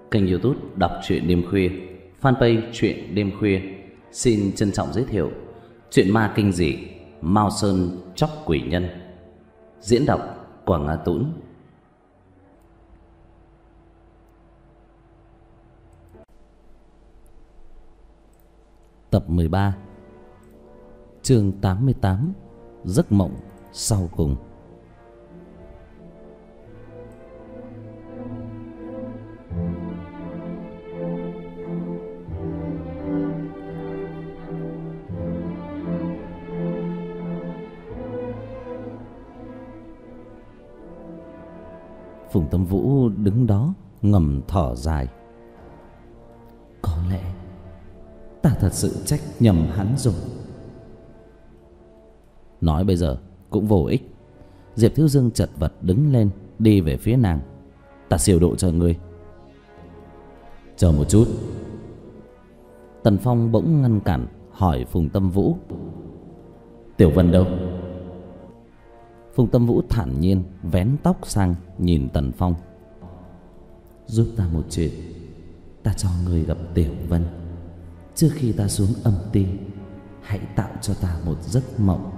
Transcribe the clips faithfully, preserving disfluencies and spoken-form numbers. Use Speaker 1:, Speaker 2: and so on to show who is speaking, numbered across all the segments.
Speaker 1: Kênh YouTube đọc truyện đêm khuya, fanpage truyện đêm khuya xin trân trọng giới thiệu truyện ma kinh dị Mao Sơn Chóc Quỷ Nhân. Diễn đọc Quảng Nga Tũng. Tập mười ba, chương tám mươi tám, giấc mộng sau cùng. Phùng Tâm Vũ đứng đó ngầm thở dài. Có lẽ ta thật sự trách nhầm hắn rồi. Nói bây giờ cũng vô ích. Diệp Thiếu Dương chật vật đứng lên, đi về phía nàng. Ta siêu độ cho ngươi. Chờ một chút. Tần Phong bỗng ngăn cản, hỏi Phùng Tâm Vũ. Tiểu Vân đâu? Phùng Tâm Vũ thản nhiên vén tóc sang nhìn Tần Phong. Giúp ta một chuyện. Ta cho người gặp Tiểu Vân. Trước khi ta xuống âm ti, hãy tạo cho ta một giấc mộng.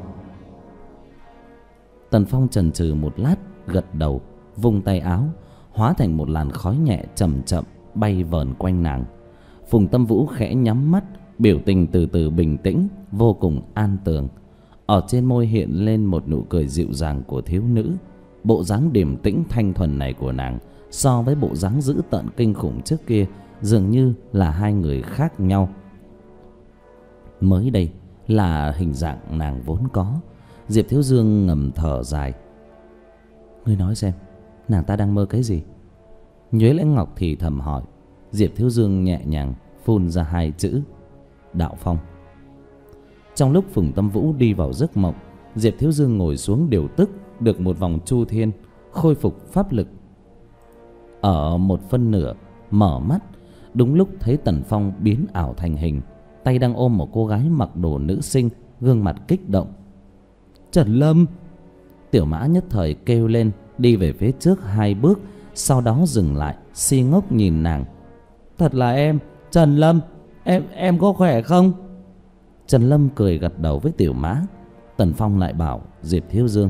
Speaker 1: Tần Phong chần chừ một lát, gật đầu, vung tay áo, hóa thành một làn khói nhẹ chậm chậm bay vờn quanh nàng. Phùng Tâm Vũ khẽ nhắm mắt, biểu tình từ từ bình tĩnh, vô cùng an tường. Ở trên môi hiện lên một nụ cười dịu dàng của thiếu nữ. Bộ dáng điềm tĩnh thanh thuần này của nàng so với bộ dáng dữ tợn kinh khủng trước kia dường như là hai người khác nhau. Mới đây là hình dạng nàng vốn có. Diệp Thiếu Dương ngầm thở dài. Ngươi nói xem, nàng ta đang mơ cái gì? Nhuế Lãnh Ngọc thì thầm hỏi. Diệp Thiếu Dương nhẹ nhàng phun ra hai chữ: Đạo Phong. Trong lúc Phùng Tâm Vũ đi vào giấc mộng, Diệp Thiếu Dương ngồi xuống điều tức được một vòng chu thiên, khôi phục pháp lực. Ở một phân nửa mở mắt, đúng lúc thấy Tần Phong biến ảo thành hình, tay đang ôm một cô gái mặc đồ nữ sinh, gương mặt kích động. Trần Lâm! Tiểu Mã nhất thời kêu lên, đi về phía trước hai bước, sau đó dừng lại, si ngốc nhìn nàng. Thật là em, Trần Lâm, em em có khỏe không? Trần Lâm cười gật đầu với Tiểu Mã. Tần Phong lại bảo Diệp Thiếu Dương: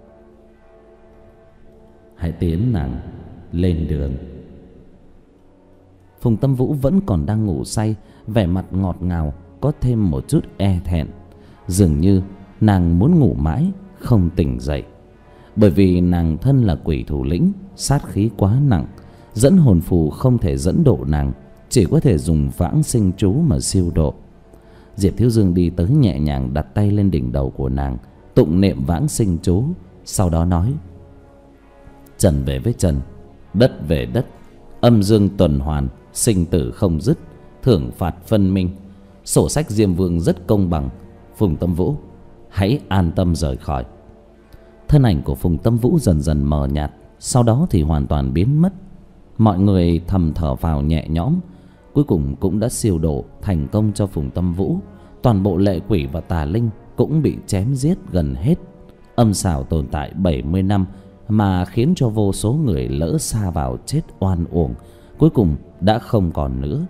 Speaker 1: hãy tiến nàng lên đường. Phùng Tâm Vũ vẫn còn đang ngủ say, vẻ mặt ngọt ngào, có thêm một chút e thẹn. Dường như nàng muốn ngủ mãi không tỉnh dậy. Bởi vì nàng thân là quỷ thủ lĩnh, sát khí quá nặng, dẫn hồn phù không thể dẫn độ nàng, chỉ có thể dùng vãng sinh chú mà siêu độ. Diệp Thiếu Dương đi tới nhẹ nhàng đặt tay lên đỉnh đầu của nàng, tụng niệm vãng sinh chú, sau đó nói: Trần về với trần, đất về đất, âm dương tuần hoàn, sinh tử không dứt, thưởng phạt phân minh. Sổ sách Diêm Vương rất công bằng. Phùng Tâm Vũ, hãy an tâm rời khỏi. Thân ảnh của Phùng Tâm Vũ dần dần mờ nhạt, sau đó thì hoàn toàn biến mất. Mọi người thầm thở phào nhẹ nhõm. Cuối cùng cũng đã siêu độ thành công cho Phùng Tâm Vũ. Toàn bộ lệ quỷ và tà linh cũng bị chém giết gần hết. Âm xảo tồn tại bảy mươi năm mà khiến cho vô số người lỡ sa vào chết oan uổng, cuối cùng đã không còn nữa.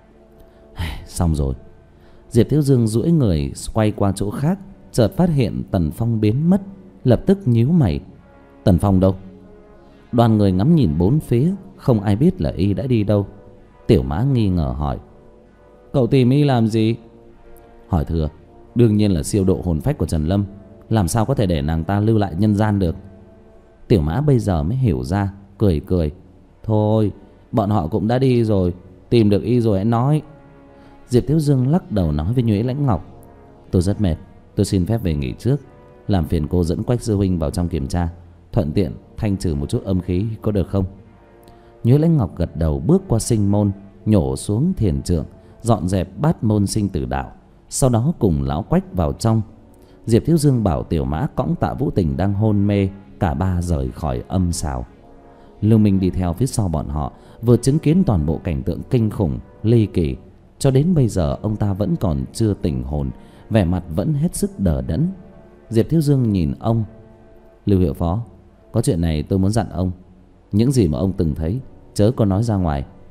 Speaker 1: Xong rồi. Diệp Thiếu Dương duỗi người quay qua chỗ khác, chợt phát hiện Tần Phong biến mất, lập tức nhíu mày. Tần Phong đâu? Đoàn người ngắm nhìn bốn phía, không ai biết là y đã đi đâu. Tiểu Mã nghi ngờ hỏi: Cậu tìm y làm gì? Hỏi thừa: Đương nhiên là siêu độ hồn phách của Trần Lâm, làm sao có thể để nàng ta lưu lại nhân gian được. Tiểu Mã bây giờ mới hiểu ra, cười cười: Thôi, bọn họ cũng đã đi rồi, tìm được y rồi hãy nói. Diệp Thiếu Dương lắc đầu nói với Nhuế Lãnh Ngọc: Tôi rất mệt, tôi xin phép về nghỉ trước. Làm phiền cô dẫn Quách sư huynh vào trong kiểm tra, thuận tiện thanh trừ một chút âm khí, có được không? Nhuế Lãnh Ngọc gật đầu, bước qua sinh môn, nhổ xuống thiền trượng, dọn dẹp bát môn sinh tử đạo, sau đó cùng lão Quách vào trong. Diệp Thiếu Dương bảo Tiểu Mã cõng Tạ Vũ Tình đang hôn mê, cả ba rời khỏi âm xào. Lưu Minh đi theo phía sau bọn họ, vừa chứng kiến toàn bộ cảnh tượng kinh khủng ly kỳ. Cho đến bây giờ ông ta vẫn còn chưa tỉnh hồn, vẻ mặt vẫn hết sức đờ đẫn. Diệp Thiếu Dương nhìn ông: Lưu hiệu phó, có chuyện này tôi muốn dặn ông. Những gì mà ông từng thấy chớ có nói ra ngoài,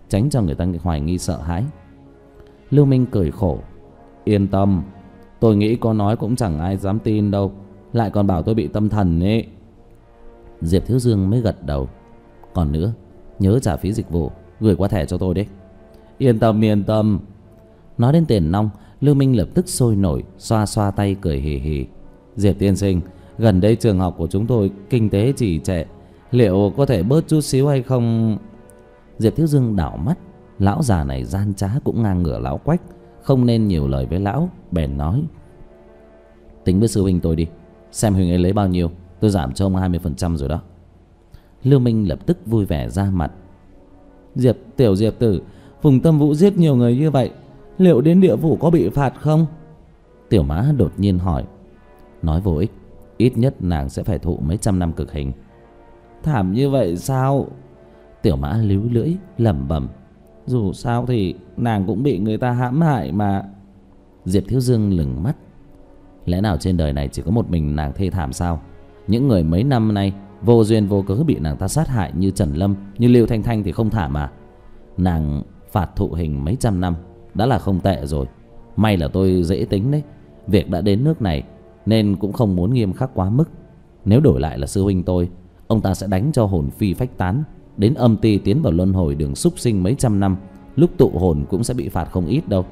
Speaker 1: tránh cho người ta hoài nghi sợ hãi. Lưu Minh cười khổ: Yên tâm, tôi nghĩ có nói cũng chẳng ai dám tin đâu, lại còn bảo tôi bị tâm thần ấy. Diệp Thiếu Dương mới gật đầu: Còn nữa, nhớ trả phí dịch vụ, gửi qua thẻ cho tôi đấy. Yên tâm yên tâm. Nói đến tiền nong, Lưu Minh lập tức sôi nổi, xoa xoa tay cười hì hì: Diệp tiên sinh, gần đây trường học của chúng tôi kinh tế trì trệ, liệu có thể bớt chút xíu hay không? Diệp Thiếu Dương đảo mắt, lão già này gian trá cũng ngang ngửa lão Quách, không nên nhiều lời với lão, bèn nói: Tính với sư huynh tôi đi, xem huynh ấy lấy bao nhiêu, tôi giảm cho ông hai mươi phần trăm rồi đó. Lưu Minh lập tức vui vẻ ra mặt: Diệp tiểu Diệp tử, Phùng Tâm Vũ giết nhiều người như vậy, liệu đến địa phủ có bị phạt không? Tiểu Mã đột nhiên hỏi: Nói vô ích, ít nhất nàng sẽ phải thụ mấy trăm năm cực hình. Thảm như vậy sao? Tiểu Mã líu lưỡi lẩm bẩm: Dù sao thì nàng cũng bị người ta hãm hại mà. Diệp Thiếu Dương lừng mắt: Lẽ nào trên đời này chỉ có một mình nàng thê thảm sao? Những người mấy năm nay vô duyên vô cớ bị nàng ta sát hại, như Trần Lâm, như Lưu Thanh Thanh thì không thảm à? Nàng phạt thụ hình mấy trăm năm đã là không tệ rồi. May là tôi dễ tính đấy, việc đã đến nước này nên cũng không muốn nghiêm khắc quá mức. Nếu đổi lại là sư huynh tôi, ông ta sẽ đánh cho hồn phi phách tán, đến âm ti tiến vào luân hồi đường súc sinh mấy trăm năm, lúc tụ hồn cũng sẽ bị phạt không ít đâu.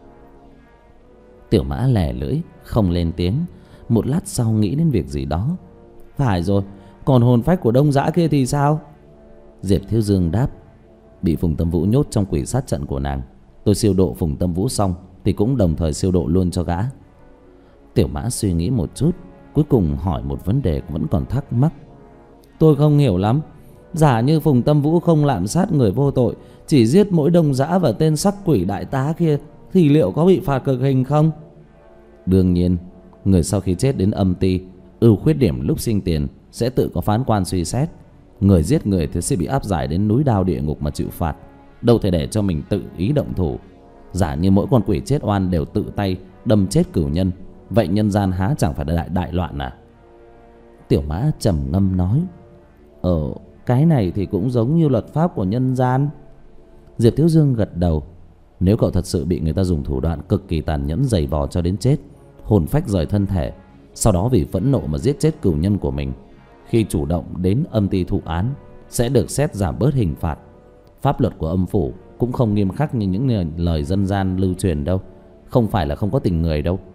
Speaker 1: Tiểu Mã lè lưỡi không lên tiếng, một lát sau nghĩ đến việc gì đó: Phải rồi, còn hồn phách của Đông Dã kia thì sao? Diệp Thiếu Dương đáp: Bị Phùng Tâm Vũ nhốt trong quỷ sát trận của nàng, tôi siêu độ Phùng Tâm Vũ xong thì cũng đồng thời siêu độ luôn cho gã. Tiểu Mã suy nghĩ một chút, cuối cùng hỏi một vấn đề vẫn còn thắc mắc: Tôi không hiểu lắm, giả như Phùng Tâm Vũ không lạm sát người vô tội, chỉ giết mỗi Đông Dã và tên sắc quỷ đại tá kia, thì liệu có bị phạt cực hình không? Đương nhiên, người sau khi chết đến âm ti, ưu khuyết điểm lúc sinh tiền sẽ tự có phán quan suy xét. Người giết người thì sẽ bị áp giải đến núi đao địa ngục mà chịu phạt, đâu thể để cho mình tự ý động thủ. Giả như mỗi con quỷ chết oan đều tự tay đâm chết cửu nhân, vậy nhân gian há chẳng phải đại đại loạn à? Tiểu Mã trầm ngâm nói: Ờ, cái này thì cũng giống như luật pháp của nhân gian. Diệp Thiếu Dương gật đầu: Nếu cậu thật sự bị người ta dùng thủ đoạn cực kỳ tàn nhẫn giày vò cho đến chết, hồn phách rời thân thể, sau đó vì phẫn nộ mà giết chết cửu nhân của mình, khi chủ động đến âm ti thụ án sẽ được xét giảm bớt hình phạt. Pháp luật của âm phủ cũng không nghiêm khắc như những lời dân gian lưu truyền đâu, không phải là không có tình người đâu.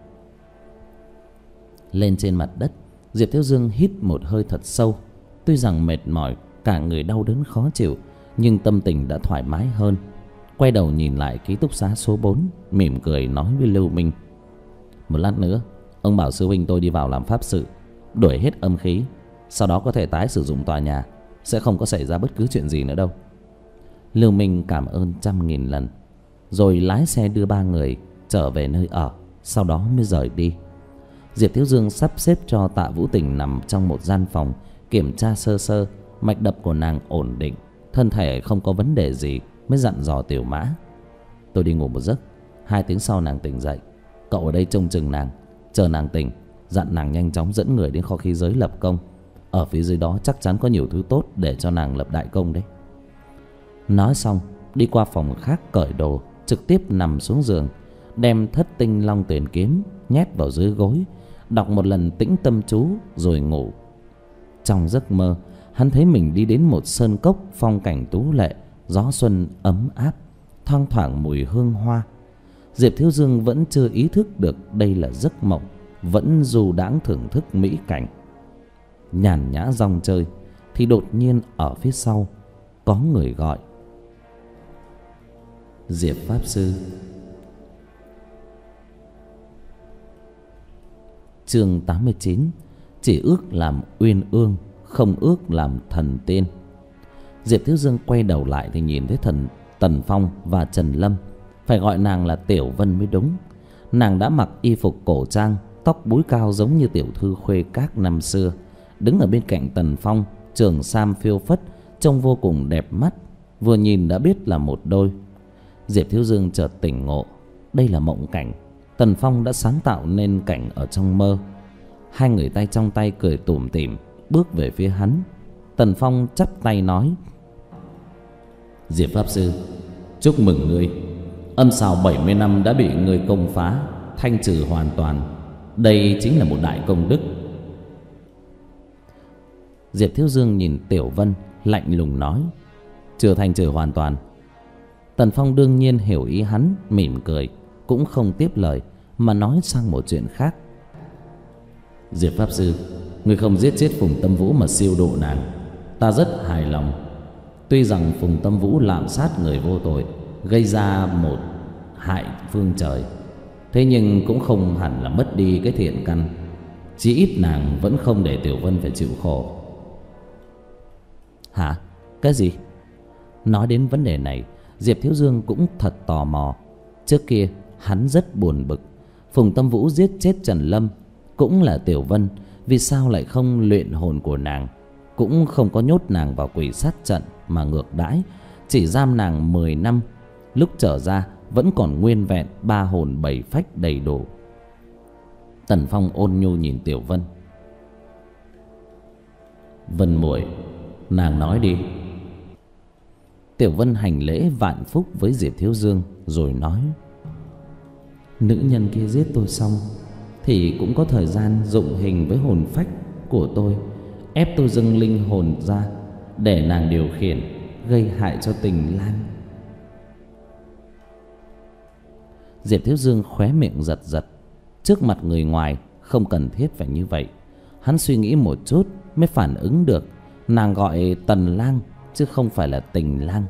Speaker 1: Lên trên mặt đất, Diệp Thiếu Dương hít một hơi thật sâu. Tuy rằng mệt mỏi, cả người đau đớn khó chịu, nhưng tâm tình đã thoải mái hơn. Quay đầu nhìn lại ký túc xá số bốn, mỉm cười nói với Lưu Minh: Một lát nữa ông bảo sư huynh tôi đi vào làm pháp sự, đuổi hết âm khí, sau đó có thể tái sử dụng tòa nhà, sẽ không có xảy ra bất cứ chuyện gì nữa đâu. Lưu Minh cảm ơn trăm nghìn lần, rồi lái xe đưa ba người trở về nơi ở, sau đó mới rời đi. Diệp Thiếu Dương sắp xếp cho Tạ Vũ Tình nằm trong một gian phòng, kiểm tra sơ sơ, mạch đập của nàng ổn định, thân thể không có vấn đề gì, mới dặn dò Tiểu Mã: Tôi đi ngủ một giấc, hai tiếng sau nàng tỉnh dậy, cậu ở đây trông chừng nàng, chờ nàng tỉnh, dặn nàng nhanh chóng dẫn người đến kho khí giới lập công. Ở phía dưới đó chắc chắn có nhiều thứ tốt để cho nàng lập đại công đấy. Nói xong, đi qua phòng khác cởi đồ, trực tiếp nằm xuống giường, đem Thất Tinh Long Tuyển kiếm nhét vào dưới gối, đọc một lần tĩnh tâm chú rồi ngủ. Trong giấc mơ, hắn thấy mình đi đến một sơn cốc phong cảnh tú lệ, gió xuân ấm áp, thoang thoảng mùi hương hoa. Diệp Thiếu Dương vẫn chưa ý thức được đây là giấc mộng, vẫn du đãng thưởng thức mỹ cảnh, nhàn nhã rong chơi, thì đột nhiên ở phía sau có người gọi: Diệp Pháp Sư. Chương tám mươi chín. Chỉ ước làm uyên ương, không ước làm thần tiên. Diệp Thiếu Dương quay đầu lại thì nhìn thấy thần Tần Phong và Trần Lâm, phải gọi nàng là Tiểu Vân mới đúng. Nàng đã mặc y phục cổ trang, tóc búi cao giống như tiểu thư khuê các năm xưa, đứng ở bên cạnh Tần Phong, trường sam phiêu phất, trông vô cùng đẹp mắt, vừa nhìn đã biết là một đôi. Diệp Thiếu Dương chợt tỉnh ngộ, đây là mộng cảnh, Tần Phong đã sáng tạo nên cảnh ở trong mơ. Hai người tay trong tay cười tủm tỉm bước về phía hắn. Tần Phong chắp tay nói: Diệp Pháp Sư, Chúc mừng ngươi, âm xào bảy mươi năm đã bị ngươi công phá, thanh trừ hoàn toàn. Đây chính là một đại công đức. Diệp Thiếu Dương nhìn Tiểu Vân, lạnh lùng nói: Chưa thanh trừ hoàn toàn. Tần Phong đương nhiên hiểu ý hắn, mỉm cười, cũng không tiếp lời mà nói sang một chuyện khác. Diệp Pháp Sư, ngươi không giết chết Phùng Tâm Vũ mà siêu độ nàng, ta rất hài lòng. Tuy rằng Phùng Tâm Vũ lạm sát người vô tội, gây ra một hại phương trời, thế nhưng cũng không hẳn là mất đi cái thiện căn. Chí ít nàng vẫn không để Tiểu Vân phải chịu khổ. Hả? Cái gì? Nói đến vấn đề này, Diệp Thiếu Dương cũng thật tò mò. Trước kia hắn rất buồn bực, Phùng Tâm Vũ giết chết Trần Lâm cũng là Tiểu Vân, vì sao lại không luyện hồn của nàng, cũng không có nhốt nàng vào quỷ sát trận mà ngược đãi, chỉ giam nàng mười năm. Lúc trở ra vẫn còn nguyên vẹn ba hồn bảy phách đầy đủ. Tần Phong ôn nhu nhìn Tiểu Vân: Vân muội, nàng nói đi. Tiểu Vân hành lễ vạn phúc với Diệp Thiếu Dương rồi nói: Nữ nhân kia giết tôi xong thì cũng có thời gian dụng hình với hồn phách của tôi, ép tôi dâng linh hồn ra để nàng điều khiển, gây hại cho Tình Lang. Diệp Thiếu Dương khóe miệng giật giật. Trước mặt người ngoài không cần thiết phải như vậy. Hắn suy nghĩ một chút mới phản ứng được nàng gọi Tần Lang chứ không phải là Tình Lang.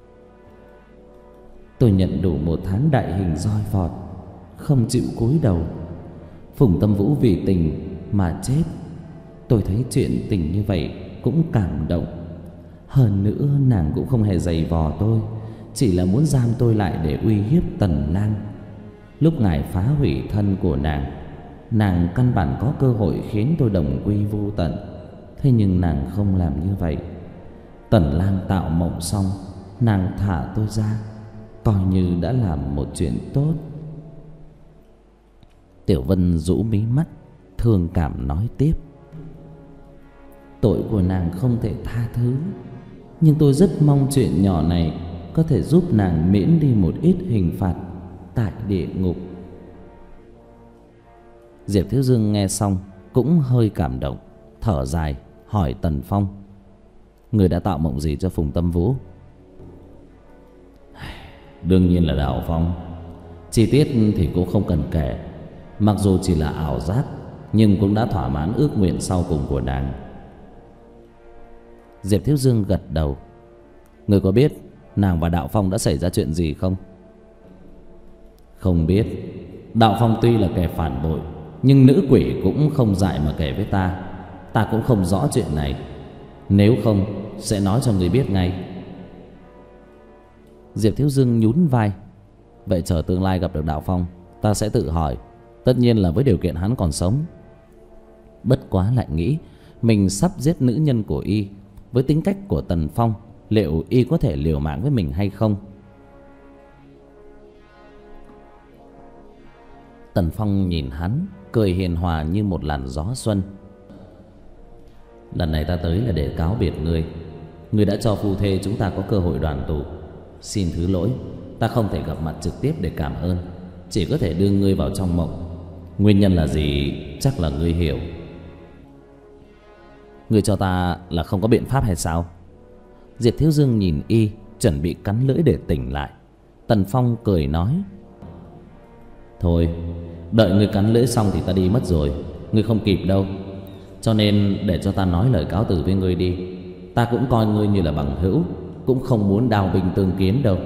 Speaker 1: Tôi nhận đủ một tháng đại hình roi vọt, không chịu cúi đầu. Phùng Tâm Vũ vì tình mà chết, tôi thấy chuyện tình như vậy cũng cảm động. Hơn nữa nàng cũng không hề giày vò tôi, chỉ là muốn giam tôi lại để uy hiếp Tần Lang. Lúc ngài phá hủy thân của nàng, nàng căn bản có cơ hội khiến tôi đồng quy vô tận. Thế nhưng nàng không làm như vậy. Tần Lang tạo mộng xong, nàng thả tôi ra, coi như đã làm một chuyện tốt. Tiểu Vân rũ mí mắt, thương cảm nói tiếp: Tội của nàng không thể tha thứ, nhưng tôi rất mong chuyện nhỏ này có thể giúp nàng miễn đi một ít hình phạt tại địa ngục. Diệp Thiếu Dương nghe xong cũng hơi cảm động, thở dài hỏi Tần Phong: Người đã tạo mộng gì cho Phùng Tâm Vũ? Đương nhiên là đạo phong. Chi tiết thì cũng không cần kể, mặc dù chỉ là ảo giác nhưng cũng đã thỏa mãn ước nguyện sau cùng của nàng. Diệp Thiếu Dương gật đầu: Người có biết nàng và Đạo Phong đã xảy ra chuyện gì không? Không biết. Đạo Phong tuy là kẻ phản bội, nhưng nữ quỷ cũng không dại mà kể với ta. Ta cũng không rõ chuyện này, nếu không sẽ nói cho người biết ngay. Diệp Thiếu Dương nhún vai: Vậy chờ tương lai gặp được Đạo Phong, ta sẽ tự hỏi, tất nhiên là với điều kiện hắn còn sống. Bất quá lại nghĩ mình sắp giết nữ nhân của y, với tính cách của Tần Phong, liệu y có thể liều mạng với mình hay không? Tần Phong nhìn hắn, cười hiền hòa như một làn gió xuân: Lần này ta tới là để cáo biệt ngươi. Ngươi đã cho phu thê chúng ta có cơ hội đoàn tụ. Xin thứ lỗi, ta không thể gặp mặt trực tiếp để cảm ơn, chỉ có thể đưa ngươi vào trong mộng. Nguyên nhân là gì chắc là ngươi hiểu. Ngươi cho ta là không có biện pháp hay sao? Diệp Thiếu Dương nhìn y, chuẩn bị cắn lưỡi để tỉnh lại. Tần Phong cười nói: Thôi, đợi ngươi cắn lưỡi xong thì ta đi mất rồi, ngươi không kịp đâu. Cho nên để cho ta nói lời cáo từ với ngươi đi. Ta cũng coi ngươi như là bằng hữu, cũng không muốn đao binh tương kiến đâu.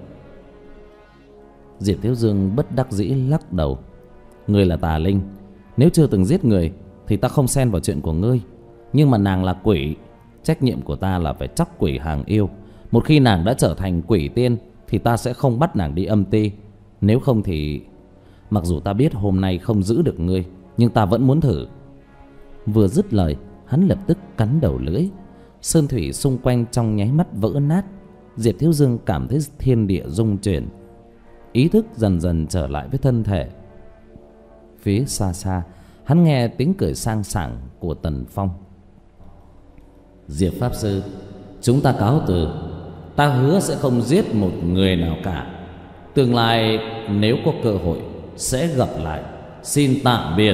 Speaker 1: Diệp Thiếu Dương bất đắc dĩ lắc đầu: Ngươi là tà linh, nếu chưa từng giết người thì ta không xen vào chuyện của ngươi. Nhưng mà nàng là quỷ, trách nhiệm của ta là phải chóc quỷ hàng yêu. Một khi nàng đã trở thành quỷ tiên thì ta sẽ không bắt nàng đi âm ti. Nếu không thì... Mặc dù ta biết hôm nay không giữ được ngươi, nhưng ta vẫn muốn thử. Vừa dứt lời, hắn lập tức cắn đầu lưỡi. Sơn thủy xung quanh trong nháy mắt vỡ nát. Diệp Thiếu Dương cảm thấy thiên địa rung chuyển, ý thức dần dần trở lại với thân thể. Phía xa xa, hắn nghe tiếng cười sang sảng của Tần Phong: Diệp Pháp Sư, chúng ta cáo từ. ta hứa sẽ không giết một người nào cả. Tương lai nếu có cơ hội sẽ gặp lại. Xin tạm biệt.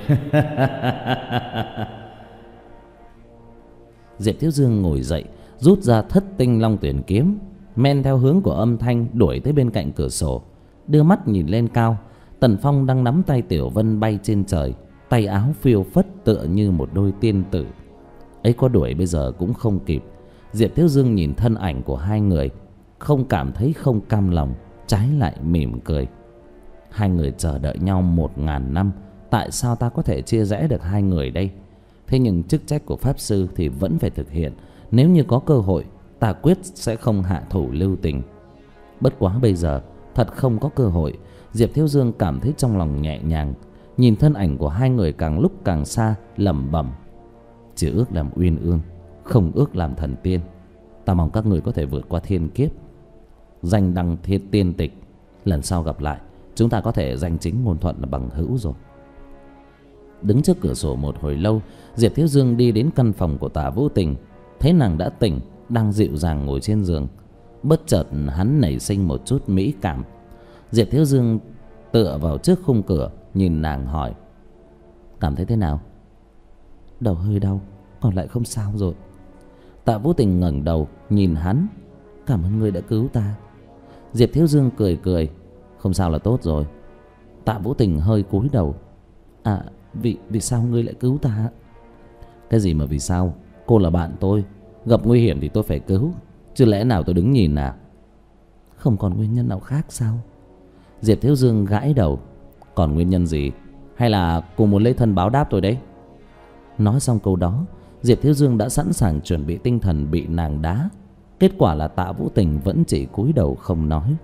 Speaker 1: Diệp Thiếu Dương ngồi dậy, rút ra thất tinh long tuyển kiếm, men theo hướng của âm thanh đuổi tới bên cạnh cửa sổ. Đưa mắt nhìn lên cao, Tần Phong đang nắm tay Tiểu Vân bay trên trời, tay áo phiêu phất tựa như một đôi tiên tử. Ấy có đuổi bây giờ cũng không kịp. Diệp Thiếu Dương nhìn thân ảnh của hai người, không cảm thấy không cam lòng, trái lại mỉm cười. Hai người chờ đợi nhau một ngàn năm, tại sao ta có thể chia rẽ được hai người đây? Thế nhưng chức trách của Pháp Sư thì vẫn phải thực hiện. Nếu như có cơ hội, ta quyết sẽ không hạ thủ lưu tình. Bất quá bây giờ thật không có cơ hội. Diệp Thiếu Dương cảm thấy trong lòng nhẹ nhàng, nhìn thân ảnh của hai người càng lúc càng xa, lẩm bẩm: chỉ ước làm uyên ương, không ước làm thần tiên. Ta mong các người có thể vượt qua thiên kiếp, danh đăng thiên tiên tịch. Lần sau gặp lại, chúng ta có thể danh chính ngôn thuận là bằng hữu rồi. Đứng trước cửa sổ một hồi lâu, Diệp Thiếu Dương đi đến căn phòng của Tạ Vũ Tình, thấy nàng đã tỉnh, đang dịu dàng ngồi trên giường. Bất chợt hắn nảy sinh một chút mỹ cảm. Diệp Thiếu Dương tựa vào trước khung cửa, nhìn nàng hỏi: cảm thấy thế nào? Đầu hơi đau, còn lại không sao rồi. Tạ Vũ Tình ngẩng đầu nhìn hắn: cảm ơn ngươi đã cứu ta. Diệp Thiếu Dương cười cười: không sao là tốt rồi. Tạ Vũ Tình hơi cúi đầu: à, vì vì sao ngươi lại cứu ta? Cái gì mà vì sao? Cô là bạn tôi, gặp nguy hiểm thì tôi phải cứu, chứ lẽ nào tôi đứng nhìn à? Không còn nguyên nhân nào khác sao? Diệp Thiếu Dương gãi đầu: còn nguyên nhân gì? Hay là cô muốn lấy thân báo đáp tôi đấy? Nói xong câu đó, Diệp Thiếu Dương đã sẵn sàng chuẩn bị tinh thần bị nàng đá. Kết quả là Tạ Vũ Tình vẫn chỉ cúi đầu không nói.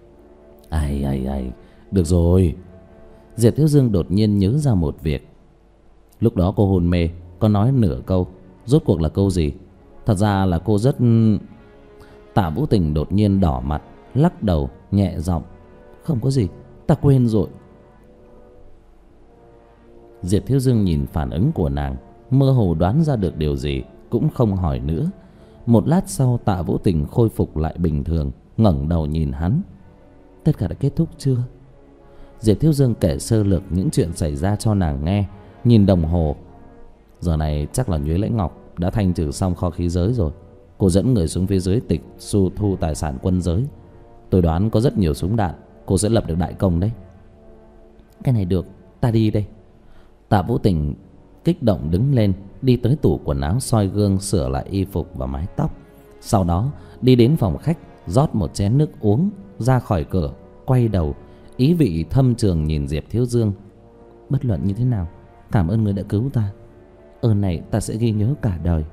Speaker 1: Ai ai ai, được rồi. Diệp Thiếu Dương đột nhiên nhớ ra một việc. Lúc đó cô hôn mê, có nói nửa câu, rốt cuộc là câu gì? Thật ra là cô rất... Tạ Vũ Tình đột nhiên đỏ mặt, lắc đầu nhẹ giọng: không có gì, ta quên rồi. Diệp Thiếu Dương nhìn phản ứng của nàng, mơ hồ đoán ra được điều gì, cũng không hỏi nữa. Một lát sau, Tạ Vũ Tình khôi phục lại bình thường, ngẩng đầu nhìn hắn: tất cả đã kết thúc chưa? Diệp Thiếu Dương kể sơ lược những chuyện xảy ra cho nàng nghe, nhìn đồng hồ. Giờ này chắc là Nhuế Lãnh Ngọc đã thanh trừ xong kho khí giới rồi. Cô dẫn người xuống phía dưới tịch su thu tài sản quân giới. Tôi đoán có rất nhiều súng đạn, cô sẽ lập được đại công đấy. Cái này được, ta đi đây. Tạ Vũ Tình kích động đứng lên, đi tới tủ quần áo soi gương sửa lại y phục và mái tóc. Sau đó đi đến phòng khách, rót một chén nước uống, ra khỏi cửa, quay đầu, ý vị thâm trường nhìn Diệp Thiếu Dương: bất luận như thế nào, cảm ơn người đã cứu ta. Ơn này ta sẽ ghi nhớ cả đời.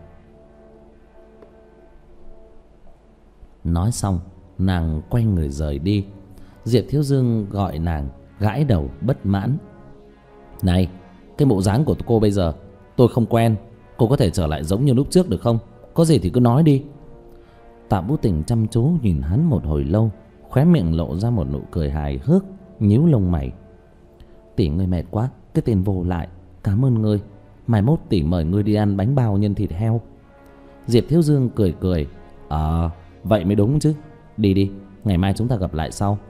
Speaker 1: Nói xong, nàng quay người rời đi. Diệp Thiếu Dương gọi nàng, gãi đầu bất mãn: này, cái bộ dáng của cô bây giờ tôi không quen. Cô có thể trở lại giống như lúc trước được không? Có gì thì cứ nói đi. Tạ Vũ Tình chăm chú nhìn hắn một hồi lâu, khóe miệng lộ ra một nụ cười hài hước, nhíu lông mày: tỷ ngươi mệt quá, cái tên vô lại. Cảm ơn ngươi, mai mốt tỷ mời ngươi đi ăn bánh bao nhân thịt heo. Diệp Thiếu Dương cười cười: ờ à, vậy mới đúng chứ. Đi đi, ngày mai chúng ta gặp lại sau.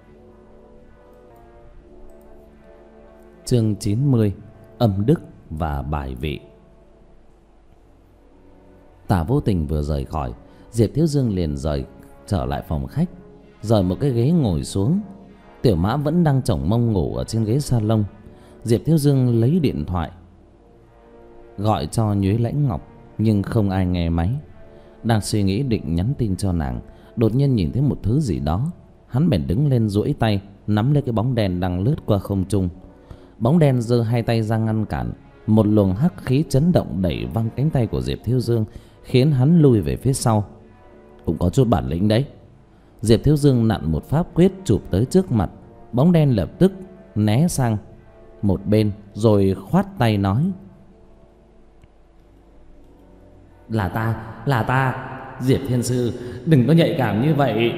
Speaker 1: Chương chín mươi: âm đức và bài vị. Tạ Vô Tình vừa rời khỏi, Diệp Thiếu Dương liền rời trở lại phòng khách, rời một cái ghế ngồi xuống. Tiểu Mã vẫn đang chổng mông ngủ ở trên ghế salon. Diệp Thiếu Dương lấy điện thoại gọi cho Nhuế Lãnh Ngọc, nhưng không ai nghe máy. Đang suy nghĩ định nhắn tin cho nàng, đột nhiên nhìn thấy một thứ gì đó. Hắn bèn đứng lên duỗi tay nắm lấy cái bóng đen đang lướt qua không trung. Bóng đen giơ hai tay ra ngăn cản. Một luồng hắc khí chấn động đẩy văng cánh tay của Diệp Thiếu Dương, khiến hắn lùi về phía sau. Cũng có chút bản lĩnh đấy. Diệp Thiếu Dương nặn một pháp quyết chụp tới trước mặt. Bóng đen lập tức né sang một bên, rồi khoát tay nói: Là ta, là ta, Diệp Thiên Sư, đừng có nhạy cảm như vậy.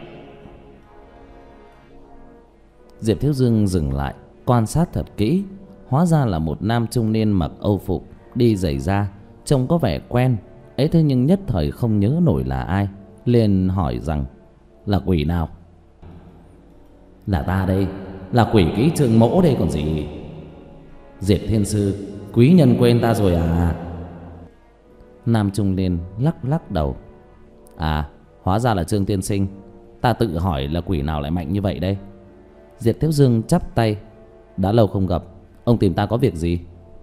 Speaker 1: Diệp Thiếu Dương dừng lại, quan sát thật kỹ. Hóa ra là một nam trung niên mặc âu phục, đi giày da, trông có vẻ quen ấy, thế nhưng nhất thời không nhớ nổi là ai. liền hỏi rằng: Là quỷ nào? Là ta đây, là quỷ kỹ Trương Mỗ đây còn gì. Diệp thiên sư, quý nhân quên ta rồi à? Nam trung niên lắc lắc đầu. À, hóa ra là Trương tiên sinh. Ta tự hỏi là quỷ nào lại mạnh như vậy đây. Diệp Thiếu Dương chắp tay. Đã lâu không gặp, ông tìm ta có việc gì?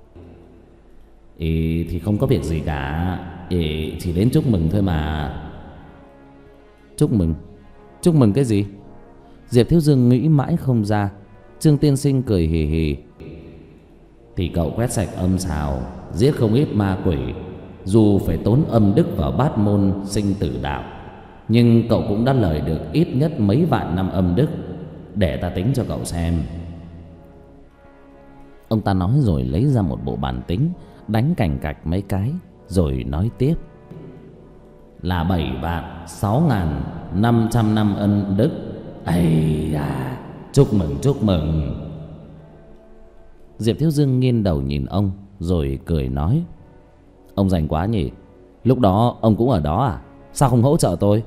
Speaker 1: Ý thì không có việc gì cả, Ý chỉ đến chúc mừng thôi mà. Chúc mừng? Chúc mừng cái gì? Diệp Thiếu Dương nghĩ mãi không ra. Trương tiên sinh cười hì hì. Thì cậu quét sạch âm xào, giết không ít ma quỷ, dù phải tốn âm đức vào bát môn sinh tử đạo, nhưng cậu cũng đã lời được ít nhất mấy vạn năm âm đức. Để ta tính cho cậu xem. Ông ta nói rồi lấy ra một bộ bàn tính, đánh cành cạch mấy cái, rồi nói tiếp. Là bảy vạn sáu ngàn năm trăm năm ân đức. Ây da, chúc mừng chúc mừng. Diệp Thiếu Dương nghiêng đầu nhìn ông, rồi cười nói. Ông rảnh quá nhỉ? Lúc đó ông cũng ở đó à? Sao không hỗ trợ tôi?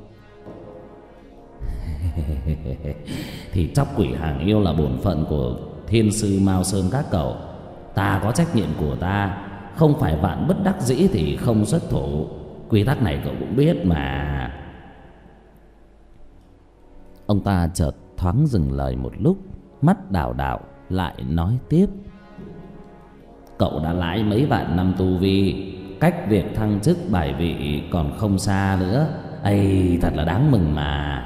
Speaker 1: Thì chóc quỷ hàng yêu là bổn phận của thiên sư Mao Sơn các cậu. Ta có trách nhiệm của ta, không phải vạn bất đắc dĩ thì không xuất thủ. Quy tắc này cậu cũng biết mà. Ông ta chợt thoáng dừng lời một lúc, mắt đảo đảo lại nói tiếp. Cậu đã lãi mấy vạn năm tu vi, cách việc thăng chức bài vị còn không xa nữa. Ây, thật là đáng mừng mà.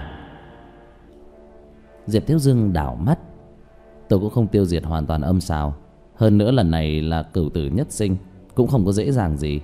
Speaker 1: Diệp Thiếu Dương đảo mắt. Tôi cũng không tiêu diệt hoàn toàn âm xào. Hơn nữa lần này là cửu tử nhất sinh, cũng không có dễ dàng gì.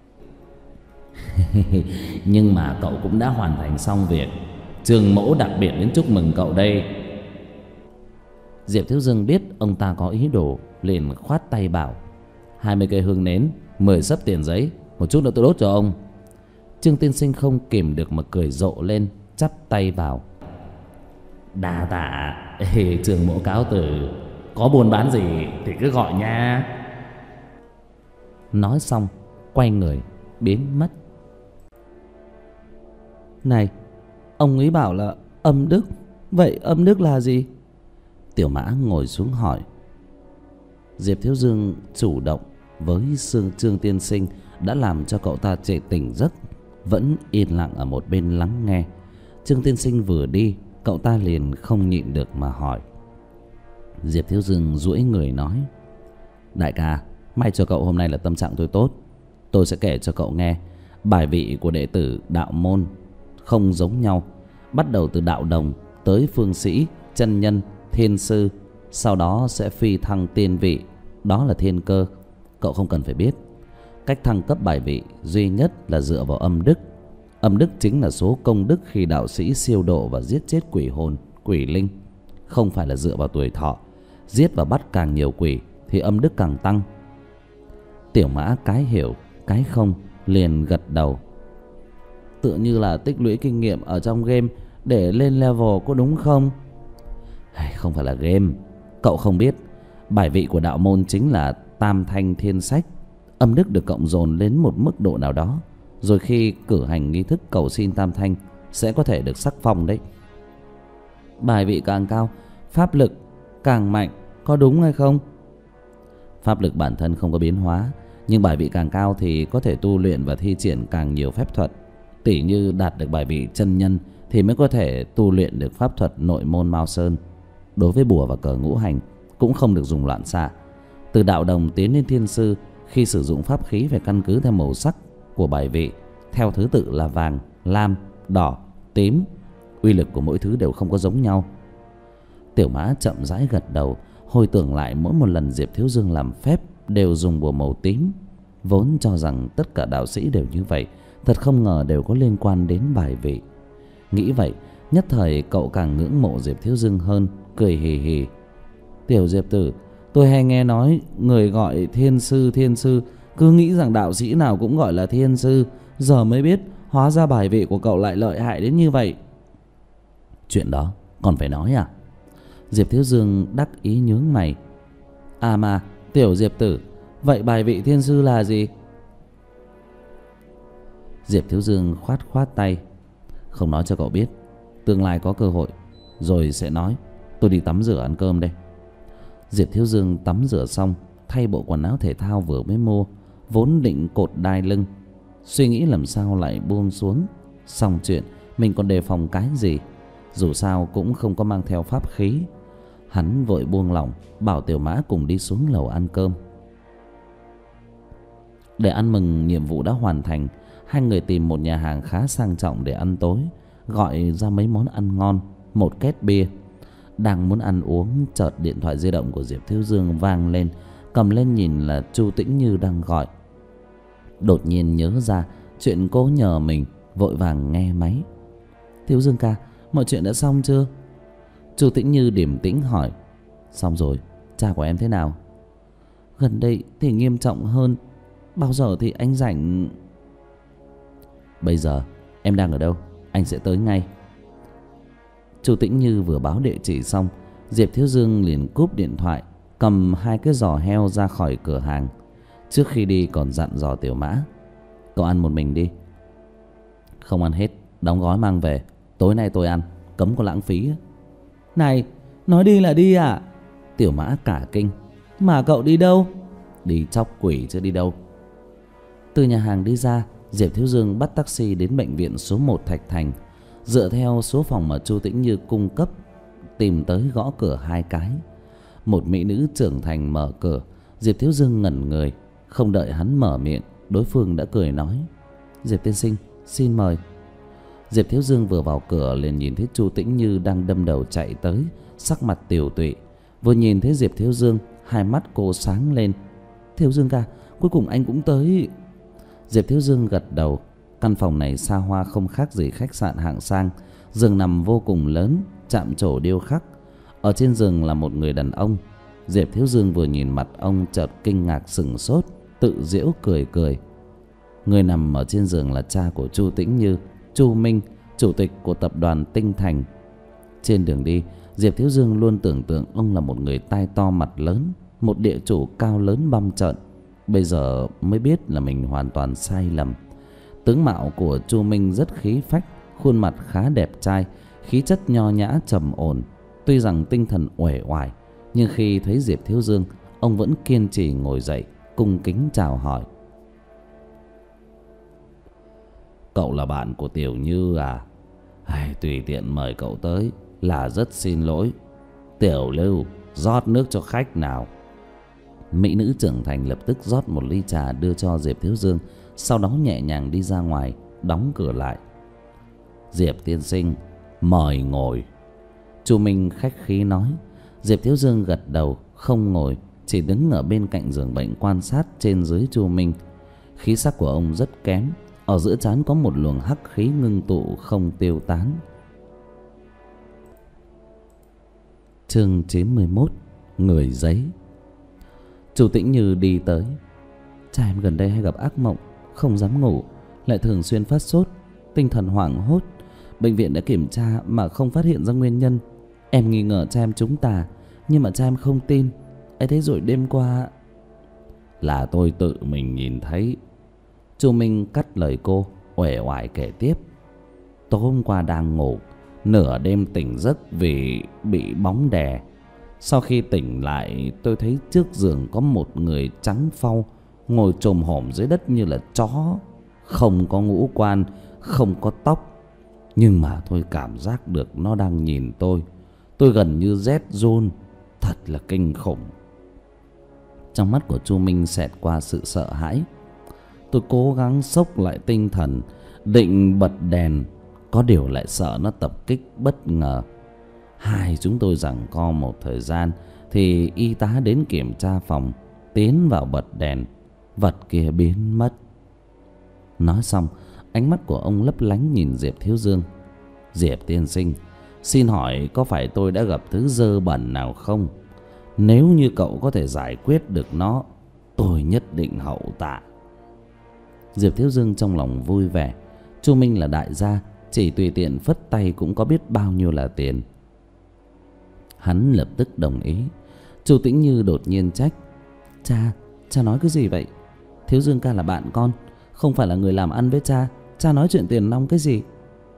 Speaker 1: Nhưng mà cậu cũng đã hoàn thành xong việc. Trương Mỗ đặc biệt đến chúc mừng cậu đây. Diệp Thiếu Dương biết ông ta có ý đồ, liền khoát tay bảo. Hai mươi cây hương nến, mười xấp tiền giấy, một chút nữa tôi đốt cho ông. Trương tiên sinh không kìm được mà cười rộ lên, chắp tay vào. Đa tạ. Ê, Trương Mỗ cáo từ. Có buôn bán gì thì cứ gọi nha. Nói xong quay người biến mất. Này, ông ấy bảo là âm đức. Vậy âm đức là gì? Tiểu Mã ngồi xuống hỏi. Diệp Thiếu Dương chủ động với Sương Trương tiên sinh đã làm cho cậu ta trệ tỉnh giấc, vẫn yên lặng ở một bên lắng nghe. Trương tiên sinh vừa đi, cậu ta liền không nhịn được mà hỏi. Diệp Thiếu Dương duỗi người nói. Đại ca, may cho cậu hôm nay là tâm trạng tôi tốt. Tôi sẽ kể cho cậu nghe. Bài vị của đệ tử đạo môn không giống nhau, bắt đầu từ đạo đồng tới phương sĩ, chân nhân, thiên sư, sau đó sẽ phi thăng tiên vị, đó là thiên cơ. Cậu không cần phải biết. Cách thăng cấp bài vị duy nhất là dựa vào âm đức. Âm đức chính là số công đức khi đạo sĩ siêu độ và giết chết quỷ hồn, quỷ linh, không phải là dựa vào tuổi thọ. Giết và bắt càng nhiều quỷ thì âm đức càng tăng. Tiểu Mã cái hiểu cái không liền gật đầu. Tựa như là tích lũy kinh nghiệm ở trong game để lên level, có đúng không? Không phải là game. Cậu không biết, bài vị của đạo môn chính là tam thanh thiên sách. Âm đức được cộng dồn đến một mức độ nào đó, rồi khi cử hành nghi thức cầu xin tam thanh sẽ có thể được sắc phong đấy. Bài vị càng cao, pháp lực càng mạnh, có đúng hay không? Pháp lực bản thân không có biến hóa, nhưng bài vị càng cao thì có thể tu luyện và thi triển càng nhiều phép thuật. Tỉ như đạt được bài vị chân nhân thì mới có thể tu luyện được pháp thuật nội môn Mao Sơn. Đối với bùa và cờ ngũ hành cũng không được dùng loạn xạ. Từ đạo đồng tiến đến thiên sư, khi sử dụng pháp khí phải căn cứ theo màu sắc của bài vị, theo thứ tự là vàng, lam, đỏ, tím. Uy lực của mỗi thứ đều không có giống nhau. Tiểu Mã chậm rãi gật đầu, hồi tưởng lại mỗi một lần Diệp Thiếu Dương làm phép đều dùng bùa màu tím. Vốn cho rằng tất cả đạo sĩ đều như vậy, thật không ngờ đều có liên quan đến bài vị. Nghĩ vậy, nhất thời cậu càng ngưỡng mộ Diệp Thiếu Dương hơn, cười hì hì. Tiểu Diệp tử, tôi hay nghe nói người gọi thiên sư thiên sư, cứ nghĩ rằng đạo sĩ nào cũng gọi là thiên sư. Giờ mới biết hóa ra bài vị của cậu lại lợi hại đến như vậy. Chuyện đó còn phải nói à? Diệp Thiếu Dương đắc ý nhướng mày. À mà, Tiểu Diệp tử, vậy bài vị thiên sư là gì? Diệp Thiếu Dương khoát khoát tay. Không nói cho cậu biết, tương lai có cơ hội rồi sẽ nói. Tôi đi tắm rửa ăn cơm đây. Diệp Thiếu Dương tắm rửa xong, thay bộ quần áo thể thao vừa mới mua, vốn định cột đai lưng, suy nghĩ làm sao lại buông xuống. Xong chuyện mình còn đề phòng cái gì, dù sao cũng không có mang theo pháp khí. Hắn vội buông lỏng, bảo Tiểu Mã cùng đi xuống lầu ăn cơm. Để ăn mừng nhiệm vụ đã hoàn thành, hai người tìm một nhà hàng khá sang trọng để ăn tối, gọi ra mấy món ăn ngon, một két bia. Đang muốn ăn uống, chợt điện thoại di động của Diệp Thiếu Dương vang lên. Cầm lên nhìn là Chu Tĩnh Như đang gọi. Đột nhiên nhớ ra chuyện cố nhờ mình, vội vàng nghe máy. Thiếu Dương ca, mọi chuyện đã xong chưa? Chu Tĩnh Như điềm tĩnh hỏi. Xong rồi, cha của em thế nào? Gần đây thì nghiêm trọng hơn. Bao giờ thì anh rảnh? Bây giờ em đang ở đâu? Anh sẽ tới ngay. Chu Tĩnh Như vừa báo địa chỉ xong, Diệp Thiếu Dương liền cúp điện thoại, cầm hai cái giò heo ra khỏi cửa hàng. Trước khi đi còn dặn dò Tiểu Mã. Cậu ăn một mình đi. Không ăn hết, đóng gói mang về. Tối nay tôi ăn, cấm có lãng phí. Này, nói đi là đi à? Tiểu Mã cả kinh. Mà cậu đi đâu? Đi chọc quỷ chứ đi đâu. Từ nhà hàng đi ra, Diệp Thiếu Dương bắt taxi đến bệnh viện số một Thạch Thành. Dựa theo số phòng mà Chu Tĩnh Như cung cấp, tìm tới gõ cửa hai cái. Một mỹ nữ trưởng thành mở cửa. Diệp Thiếu Dương ngẩn người, không đợi hắn mở miệng, đối phương đã cười nói. Diệp tiên sinh, xin mời. Diệp Thiếu Dương vừa vào cửa liền nhìn thấy Chu Tĩnh Như đang đâm đầu chạy tới, sắc mặt tiều tụy. Vừa nhìn thấy Diệp Thiếu Dương, hai mắt cô sáng lên. Thiếu Dương ca, cuối cùng anh cũng tới. Diệp Thiếu Dương gật đầu. Căn phòng này xa hoa không khác gì khách sạn hạng sang. Giường nằm vô cùng lớn, chạm trổ điêu khắc. Ở trên giường là một người đàn ông. Diệp Thiếu Dương vừa nhìn mặt ông chợt kinh ngạc sửng sốt, tự giễu cười cười. Người nằm ở trên giường là cha của Chu Tĩnh Như, Chu Minh, chủ tịch của tập đoàn Tinh Thành. Trên đường đi, Diệp Thiếu Dương luôn tưởng tượng ông là một người tai to mặt lớn, một địa chủ cao lớn băm trợn. Bây giờ mới biết là mình hoàn toàn sai lầm. Tướng mạo của Chu Minh rất khí phách, khuôn mặt khá đẹp trai, khí chất nho nhã trầm ổn. Tuy rằng tinh thần uể oải, nhưng khi thấy Diệp Thiếu Dương, ông vẫn kiên trì ngồi dậy, cung kính chào hỏi. Cậu là bạn của Tiểu Như à? Ai, tùy tiện mời cậu tới là rất xin lỗi. Tiểu Lưu, rót nước cho khách nào. Mỹ nữ trưởng thành lập tức rót một ly trà đưa cho Diệp Thiếu Dương, sau đó nhẹ nhàng đi ra ngoài, đóng cửa lại. Diệp tiên sinh, mời ngồi. Chu Minh khách khí nói. Diệp Thiếu Dương gật đầu, không ngồi, chỉ đứng ở bên cạnh giường bệnh quan sát trên dưới Chu Minh. Khí sắc của ông rất kém, ở giữa trán có một luồng hắc khí ngưng tụ không tiêu tán. Chương chín mươi mốt. Người giấy. Chu Tĩnh Như đi tới. Cha em gần đây hay gặp ác mộng, không dám ngủ, lại thường xuyên phát sốt, tinh thần hoảng hốt. Bệnh viện đã kiểm tra mà không phát hiện ra nguyên nhân. Em nghi ngờ cha em trúng tà, nhưng mà cha em không tin. Ấy thế rồi đêm qua là tôi tự mình nhìn thấy. Chu Minh cắt lời cô, uể oải kể tiếp. Tối hôm qua đang ngủ, nửa đêm tỉnh giấc vì bị bóng đè. Sau khi tỉnh lại, tôi thấy trước giường có một người trắng phau ngồi chồm hổm dưới đất như là chó, không có ngũ quan, không có tóc, nhưng mà tôi cảm giác được nó đang nhìn tôi. Tôi gần như rét run, thật là kinh khủng. Trong mắt của Chu Minh xẹt qua sự sợ hãi. Tôi cố gắng xốc lại tinh thần, định bật đèn, có điều lại sợ nó tập kích bất ngờ. Hai chúng tôi giằng co một thời gian thì y tá đến kiểm tra phòng, tiến vào bật đèn, vật kia biến mất. Nói xong, ánh mắt của ông lấp lánh nhìn Diệp Thiếu Dương. Diệp tiên sinh, xin hỏi có phải tôi đã gặp thứ dơ bẩn nào không? Nếu như cậu có thể giải quyết được nó, tôi nhất định hậu tạ. Diệp Thiếu Dương trong lòng vui vẻ. Chu Minh là đại gia, chỉ tùy tiện phất tay cũng có biết bao nhiêu là tiền. Hắn lập tức đồng ý. Chu Tĩnh Như đột nhiên trách. Cha, cha nói cái gì vậy? Thiếu Dương ca là bạn con, không phải là người làm ăn với cha. Cha nói chuyện tiền nong cái gì?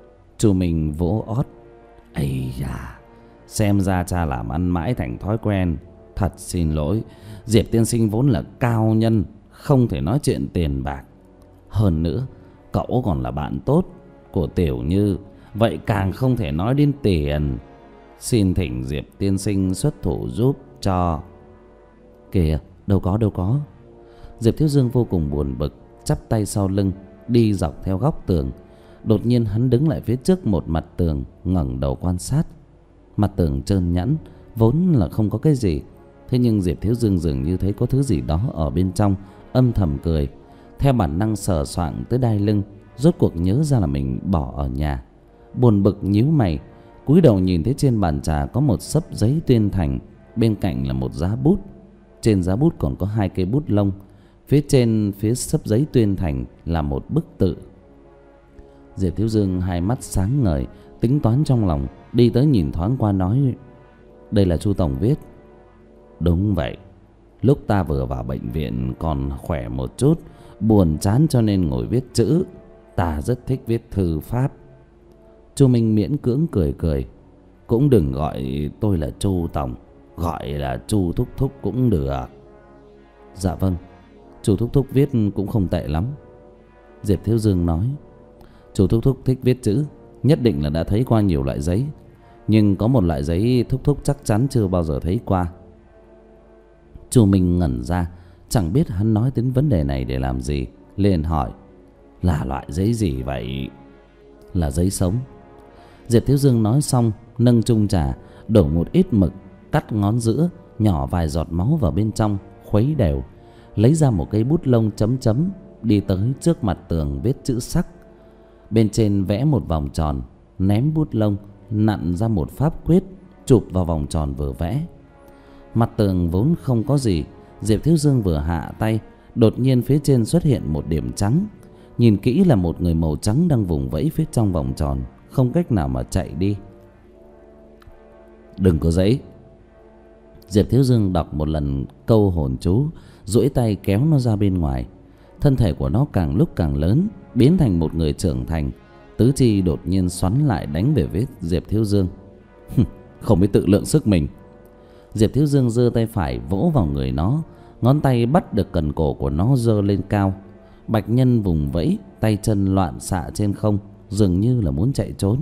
Speaker 1: Chu Minh vỗ ót. Ây da, xem ra cha làm ăn mãi thành thói quen. Thật xin lỗi, Diệp tiên sinh vốn là cao nhân, không thể nói chuyện tiền bạc. Hơn nữa, cậu còn là bạn tốt của Tiểu Như, vậy càng không thể nói đến tiền. Xin thỉnh Diệp tiên sinh xuất thủ giúp cho. Kìa, đâu có đâu có. Diệp Thiếu Dương vô cùng buồn bực, chắp tay sau lưng, đi dọc theo góc tường. Đột nhiên hắn đứng lại phía trước một mặt tường, ngẩng đầu quan sát. Mặt tường trơn nhẵn, vốn là không có cái gì. Thế nhưng Diệp Thiếu Dương dường như thấy có thứ gì đó ở bên trong, âm thầm cười. Theo bản năng sờ soạng tới đai lưng, rốt cuộc nhớ ra là mình bỏ ở nhà. Buồn bực nhíu mày, cúi đầu nhìn thấy trên bàn trà có một xấp giấy tuyên thành, bên cạnh là một giá bút. Trên giá bút còn có hai cây bút lông. Phía trên phía xấp giấy tuyên thành là một bức tự. Diệp Thiếu Dương hai mắt sáng ngời, tính toán trong lòng, đi tới nhìn thoáng qua nói: đây là Chu tổng viết. Đúng vậy, lúc ta vừa vào bệnh viện còn khỏe một chút, buồn chán cho nên ngồi viết chữ. Ta rất thích viết thư pháp. Chu Minh miễn cưỡng cười cười. Cũng đừng gọi tôi là Chu tổng, gọi là Chu thúc thúc cũng được. Dạ vâng, Chu thúc thúc viết cũng không tệ lắm. Diệp Thiếu Dương nói. Chu thúc thúc thích viết chữ, nhất định là đã thấy qua nhiều loại giấy, nhưng có một loại giấy thúc thúc chắc chắn chưa bao giờ thấy qua. Chu Minh ngẩn ra, chẳng biết hắn nói đến vấn đề này để làm gì, liền hỏi: là loại giấy gì vậy? Là giấy sống. Diệp Thiếu Dương nói xong, nâng chung trà, đổ một ít mực, cắt ngón giữa, nhỏ vài giọt máu vào bên trong, khuấy đều, lấy ra một cây bút lông chấm chấm, đi tới trước mặt tường viết chữ sắc. Bên trên vẽ một vòng tròn, ném bút lông, nặn ra một pháp quyết, chụp vào vòng tròn vừa vẽ. Mặt tường vốn không có gì, Diệp Thiếu Dương vừa hạ tay, đột nhiên phía trên xuất hiện một điểm trắng. Nhìn kỹ là một người màu trắng đang vùng vẫy phía trong vòng tròn, không cách nào mà chạy đi. Đừng có giấy. Diệp Thiếu Dương đọc một lần câu hồn chú, duỗi tay kéo nó ra bên ngoài. Thân thể của nó càng lúc càng lớn, biến thành một người trưởng thành. Tứ chi đột nhiên xoắn lại đánh về phía Diệp Thiếu Dương. Không biết tự lượng sức mình. Diệp Thiếu Dương giơ tay phải vỗ vào người nó, ngón tay bắt được cần cổ của nó giơ lên cao. Bạch nhân vùng vẫy, tay chân loạn xạ trên không, dường như là muốn chạy trốn.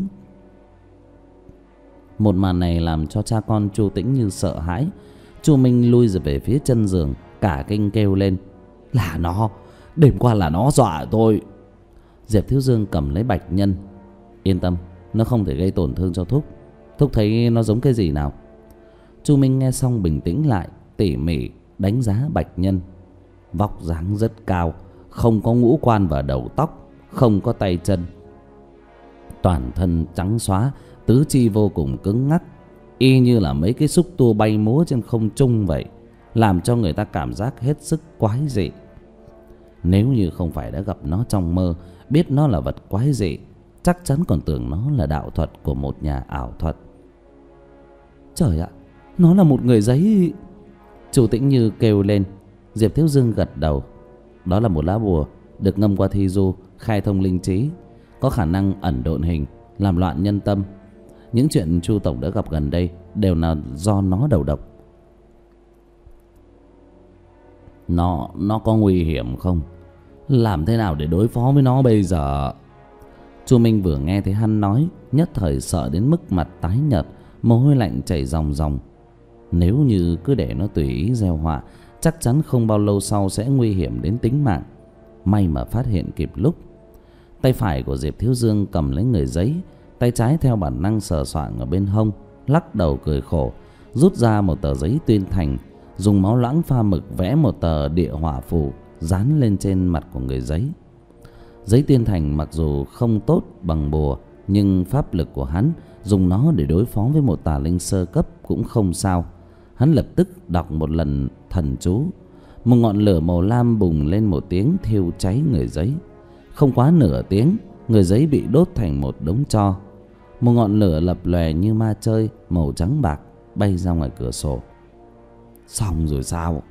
Speaker 1: Một màn này làm cho cha con Chu Tĩnh Như sợ hãi. Chu Minh lui rồi về phía chân giường, cả kinh kêu lên: là nó, đêm qua là nó dọa tôi. Diệp Thiếu Dương cầm lấy Bạch nhân. Yên tâm, nó không thể gây tổn thương cho Thúc. Thúc thấy nó giống cái gì nào? Chu Minh nghe xong bình tĩnh lại, tỉ mỉ đánh giá Bạch nhân. Vóc dáng rất cao, không có ngũ quan và đầu tóc, không có tay chân, toàn thân trắng xóa, tứ chi vô cùng cứng ngắc, y như là mấy cái xúc tua bay múa trên không trung vậy, làm cho người ta cảm giác hết sức quái dị. Nếu như không phải đã gặp nó trong mơ, biết nó là vật quái dị, chắc chắn còn tưởng nó là đạo thuật của một nhà ảo thuật. Trời ạ, nó là một người giấy. Chu Tĩnh Như kêu lên. Diệp Thiếu Dương gật đầu. Đó là một lá bùa được ngâm qua thi du, khai thông linh trí, có khả năng ẩn độn hình, làm loạn nhân tâm. Những chuyện Chu tổng đã gặp gần đây đều là do nó đầu độc. Nó nó có nguy hiểm không? Làm thế nào để đối phó với nó bây giờ? Chu Minh vừa nghe thấy hắn nói, nhất thời sợ đến mức mặt tái nhợt, mồ hôi lạnh chảy ròng ròng. Nếu như cứ để nó tùy ý gieo họa, chắc chắn không bao lâu sau sẽ nguy hiểm đến tính mạng. May mà phát hiện kịp lúc. Tay phải của Diệp Thiếu Dương cầm lấy người giấy, tay trái theo bản năng sờ soạng ở bên hông, lắc đầu cười khổ, rút ra một tờ giấy tuyên thành, dùng máu loãng pha mực vẽ một tờ địa hỏa phù dán lên trên mặt của người giấy. Giấy tuyên thành mặc dù không tốt bằng bùa, nhưng pháp lực của hắn dùng nó để đối phó với một tà linh sơ cấp cũng không sao. Hắn lập tức đọc một lần thần chú, một ngọn lửa màu lam bùng lên một tiếng, thiêu cháy người giấy. Không quá nửa tiếng, người giấy bị đốt thành một đống tro. Một ngọn lửa lập lòe như ma chơi, màu trắng bạc bay ra ngoài cửa sổ. Xong rồi sao?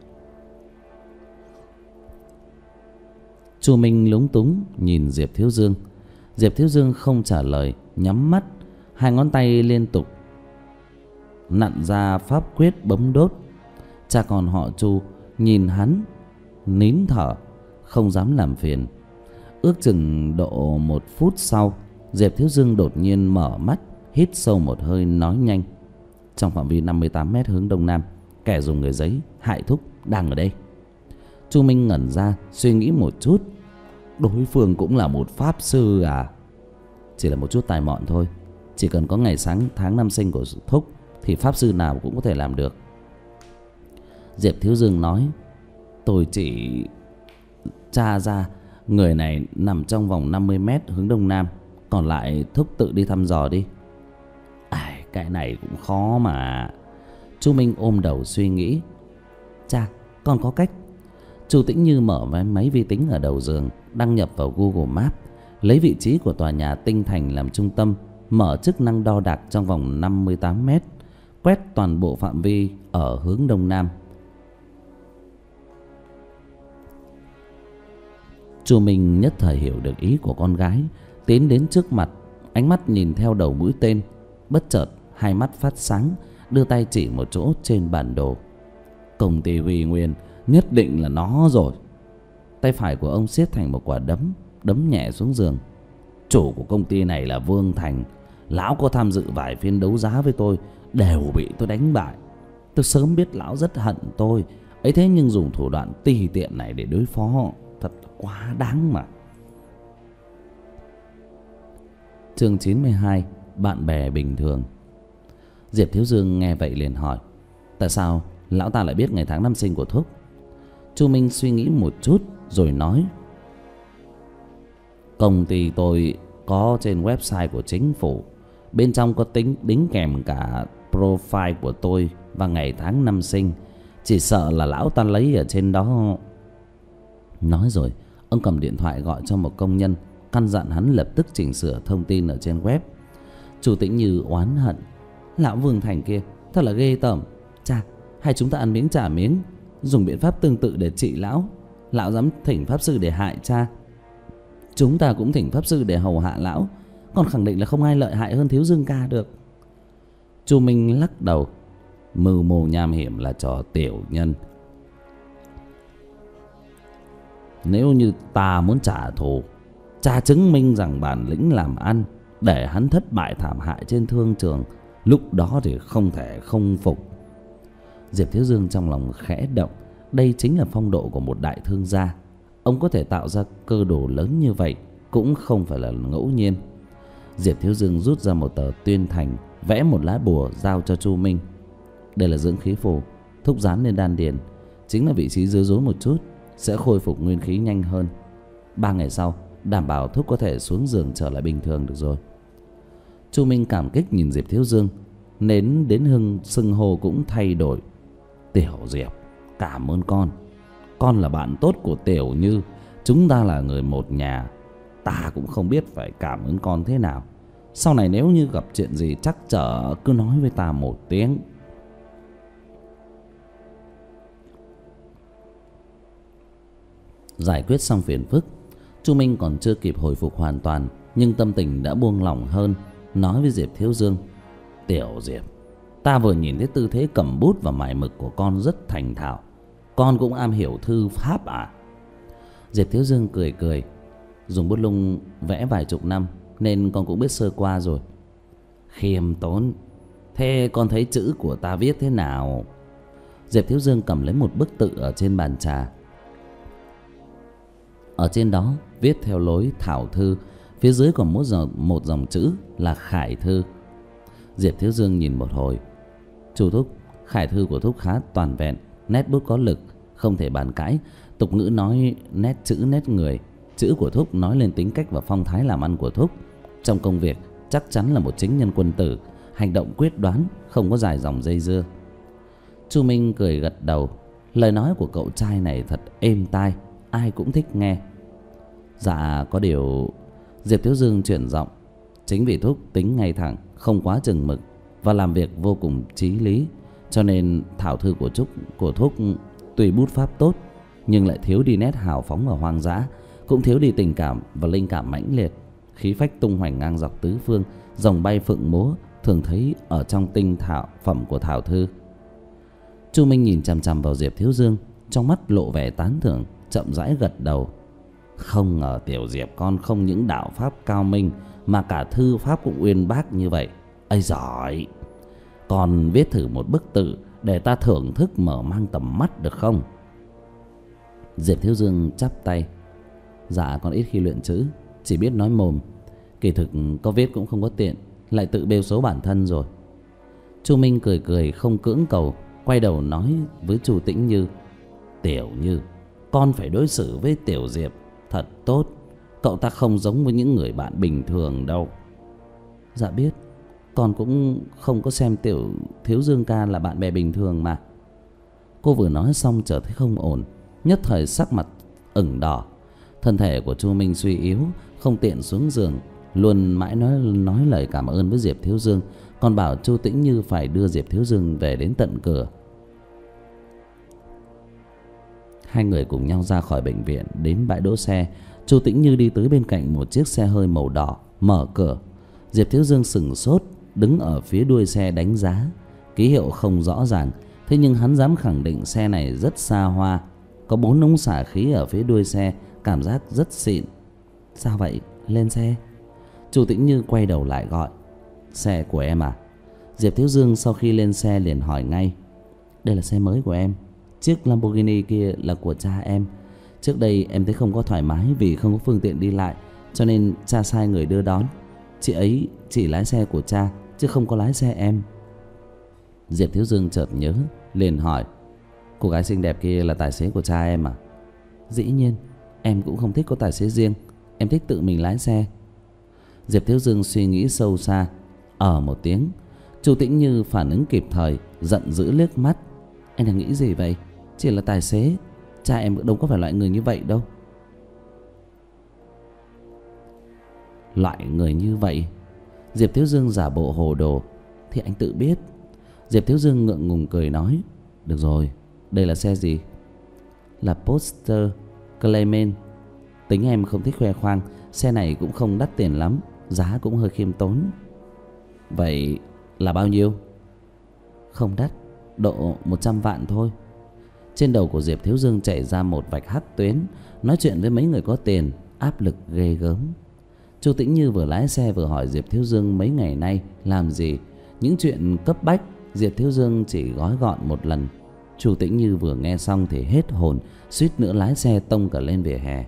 Speaker 1: Chu Minh lúng túng nhìn Diệp Thiếu Dương. Diệp Thiếu Dương không trả lời, nhắm mắt, hai ngón tay liên tục nặn ra pháp quyết bấm đốt. Cha con họ Chu nhìn hắn nín thở, không dám làm phiền. Ước chừng độ một phút sau, Diệp Thiếu Dương đột nhiên mở mắt, hít sâu một hơi, nói nhanh: trong phạm vi năm mươi tám mét hướng đông nam, kẻ dùng người giấy hại thúc đang ở đây. Chu Minh ngẩn ra, suy nghĩ một chút. Đối phương cũng là một pháp sư à? Chỉ là một chút tài mọn thôi. Chỉ cần có ngày sáng tháng năm sinh của thúc thì pháp sư nào cũng có thể làm được. Diệp Thiếu Dương nói: tôi chỉ tra ra người này nằm trong vòng năm mươi mét hướng đông nam, còn lại thúc tự đi thăm dò đi. À, cái này cũng khó mà. Chu Minh ôm đầu suy nghĩ. Cha, con có cách. Chu Tĩnh Như mở máy vi tính ở đầu giường, đăng nhập vào Google Maps, lấy vị trí của tòa nhà Tinh Thành làm trung tâm, mở chức năng đo đạc trong vòng năm mươi tám mét, quét toàn bộ phạm vi ở hướng đông nam. Chu Minh nhất thời hiểu được ý của con gái, tiến đến trước mặt, ánh mắt nhìn theo đầu mũi tên, bất chợt hai mắt phát sáng, đưa tay chỉ một chỗ trên bản đồ. Công ty Huy Nguyên nhất định là nó rồi. Tay phải của ông siết thành một quả đấm, đấm nhẹ xuống giường. Chủ của công ty này là Vương Thành. Lão có tham dự vài phiên đấu giá với tôi, đều bị tôi đánh bại. Tôi sớm biết lão rất hận tôi ấy, thế nhưng dùng thủ đoạn tùy tiện này để đối phó thật quá đáng mà. Chương chín mươi hai. Bạn bè bình thường. Diệp Thiếu Dương nghe vậy liền hỏi: tại sao lão ta lại biết ngày tháng năm sinh của thúc? Chu Minh suy nghĩ một chút rồi nói: công ty tôi có trên website của chính phủ, bên trong có tính đính kèm cả profile của tôi và ngày tháng năm sinh. Chỉ sợ là lão ta lấy ở trên đó. Nói rồi ông cầm điện thoại gọi cho một công nhân, căn dặn hắn lập tức chỉnh sửa thông tin ở trên web. Chu Tĩnh Như oán hận: lão Vương Thành kia thật là ghê tởm. Cha, hay chúng ta ăn miếng trả miếng, dùng biện pháp tương tự để trị lão. Lão dám thỉnh pháp sư để hại cha, chúng ta cũng thỉnh pháp sư để hầu hạ lão. Còn khẳng định là không ai lợi hại hơn Thiếu Dương ca được. Chu Minh lắc đầu: mưu mô nham hiểm là trò tiểu nhân. Nếu như ta muốn trả thù, cha chứng minh rằng bản lĩnh làm ăn, để hắn thất bại thảm hại trên thương trường, lúc đó thì không thể không phục. Diệp Thiếu Dương trong lòng khẽ động. Đây chính là phong độ của một đại thương gia. Ông có thể tạo ra cơ đồ lớn như vậy cũng không phải là ngẫu nhiên. Diệp Thiếu Dương rút ra một tờ tuyên thành, vẽ một lá bùa giao cho Chu Minh. Đây là dưỡng khí phù, thúc dán lên đan điền, chính là vị trí dưới rối một chút, sẽ khôi phục nguyên khí nhanh hơn. Ba ngày sau đảm bảo thúc có thể xuống giường trở lại bình thường được rồi. Chu Minh cảm kích nhìn Diệp Thiếu Dương, nến đến hưng xưng hô cũng thay đổi. Tiểu Diệp, cảm ơn con. Con là bạn tốt của Tiểu Như, chúng ta là người một nhà. Ta cũng không biết phải cảm ơn con thế nào. Sau này nếu như gặp chuyện gì trắc trở, cứ nói với ta một tiếng. Giải quyết xong phiền phức, Chu Minh còn chưa kịp hồi phục hoàn toàn, nhưng tâm tình đã buông lỏng hơn, nói với Diệp Thiếu Dương: Tiểu Diệp, ta vừa nhìn thấy tư thế cầm bút và mài mực của con rất thành thạo. Con cũng am hiểu thư pháp à? Diệp Thiếu Dương cười cười: dùng bút lung vẽ vài chục năm nên con cũng biết sơ qua rồi. Khiêm tốn. Thế con thấy chữ của ta viết thế nào? Diệp Thiếu Dương cầm lấy một bức tự ở trên bàn trà. Ở trên đó viết theo lối thảo thư, phía dưới còn một dòng, một dòng chữ là khải thư. Diệp Thiếu Dương nhìn một hồi: Chú Thúc, khải thư của Thúc khá toàn vẹn, nét bút có lực, không thể bàn cãi. Tục ngữ nói nét chữ nét người. Chữ của Thúc nói lên tính cách và phong thái làm ăn của Thúc. Trong công việc chắc chắn là một chính nhân quân tử, hành động quyết đoán, không có dài dòng dây dưa. Chu Minh cười gật đầu. Lời nói của cậu trai này thật êm tai, ai cũng thích nghe. Dạ có điều... Diệp Thiếu Dương chuyển giọng: chính vì Thúc tính ngay thẳng, không quá chừng mực và làm việc vô cùng chí lý, cho nên thảo thư của Trúc của Thúc tuy bút pháp tốt nhưng lại thiếu đi nét hào phóng và hoang dã, cũng thiếu đi tình cảm và linh cảm mãnh liệt. khí phách tung hoành ngang dọc tứ phương, rồng bay phượng múa, thường thấy ở trong tinh thảo phẩm của Thảo Thư. Chu Minh nhìn chằm chằm vào Diệp Thiếu Dương, trong mắt lộ vẻ tán thưởng, chậm rãi gật đầu. Không ngờ tiểu Diệp con không những đạo pháp cao minh mà cả thư pháp cũng uyên bác như vậy. Ây giỏi, con viết thử một bức tự để ta thưởng thức mở mang tầm mắt được không? Diệp Thiếu Dương chắp tay. Dạ con ít khi luyện chữ, chỉ biết nói mồm. Kỳ thực có viết cũng không có tiện, lại tự bêu xấu bản thân rồi. Chu Minh cười cười không cưỡng cầu, quay đầu nói với Chu Tĩnh Như. Tiểu Như, con phải đối xử với tiểu Diệp thật tốt. Cậu ta không giống với những người bạn bình thường đâu. Dạ biết, con cũng không có xem tiểu Thiếu Dương ca là bạn bè bình thường mà. Cô vừa nói xong chợt thấy không ổn, nhất thời sắc mặt ửng đỏ. Thân thể của Chu Minh suy yếu, không tiện xuống giường, luôn mãi nói nói lời cảm ơn với Diệp Thiếu Dương, còn bảo Chu Tĩnh Như phải đưa Diệp Thiếu Dương về đến tận cửa. Hai người cùng nhau ra khỏi bệnh viện, đến bãi đỗ xe. Chu Tĩnh Như đi tới bên cạnh một chiếc xe hơi màu đỏ, mở cửa. Diệp Thiếu Dương sững sốt, đứng ở phía đuôi xe đánh giá. Ký hiệu không rõ ràng, thế nhưng hắn dám khẳng định xe này rất xa hoa. Có bốn ống xả khí ở phía đuôi xe, cảm giác rất xịn. Sao vậy? Lên xe. Chu Tĩnh Như quay đầu lại gọi. Xe của em à? Diệp Thiếu Dương sau khi lên xe liền hỏi ngay. Đây là xe mới của em. Chiếc Lamborghini kia là của cha em. Trước đây em thấy không có thoải mái vì không có phương tiện đi lại, cho nên cha sai người đưa đón. Chị ấy chỉ lái xe của cha chứ không có lái xe em. Diệp Thiếu Dương chợt nhớ, liền hỏi. Cô gái xinh đẹp kia là tài xế của cha em à? Dĩ nhiên, em cũng không thích có tài xế riêng, em thích tự mình lái xe. Diệp Thiếu Dương suy nghĩ sâu xa, ở một tiếng. Chu Tĩnh Như phản ứng kịp thời, giận dữ liếc mắt. Anh đang nghĩ gì vậy? Chỉ là tài xế, cha em cũng đâu có phải loại người như vậy đâu. Loại người như vậy? Diệp Thiếu Dương giả bộ hồ đồ. Thì anh tự biết. Diệp Thiếu Dương ngượng ngùng cười nói. Được rồi, đây là xe gì? Là Porsche Cayenne. Tính em không thích khoe khoang, xe này cũng không đắt tiền lắm, giá cũng hơi khiêm tốn. Vậy là bao nhiêu? Không đắt, độ một trăm vạn thôi. Trên đầu của Diệp Thiếu Dương chảy ra một vạch hắc tuyến. Nói chuyện với mấy người có tiền, áp lực ghê gớm. Chu Tĩnh Như vừa lái xe vừa hỏi Diệp Thiếu Dương mấy ngày nay làm gì. Những chuyện cấp bách Diệp Thiếu Dương chỉ gói gọn một lần. Chu Tĩnh Như vừa nghe xong thì hết hồn, suýt nữa lái xe tông cả lên vỉa hè.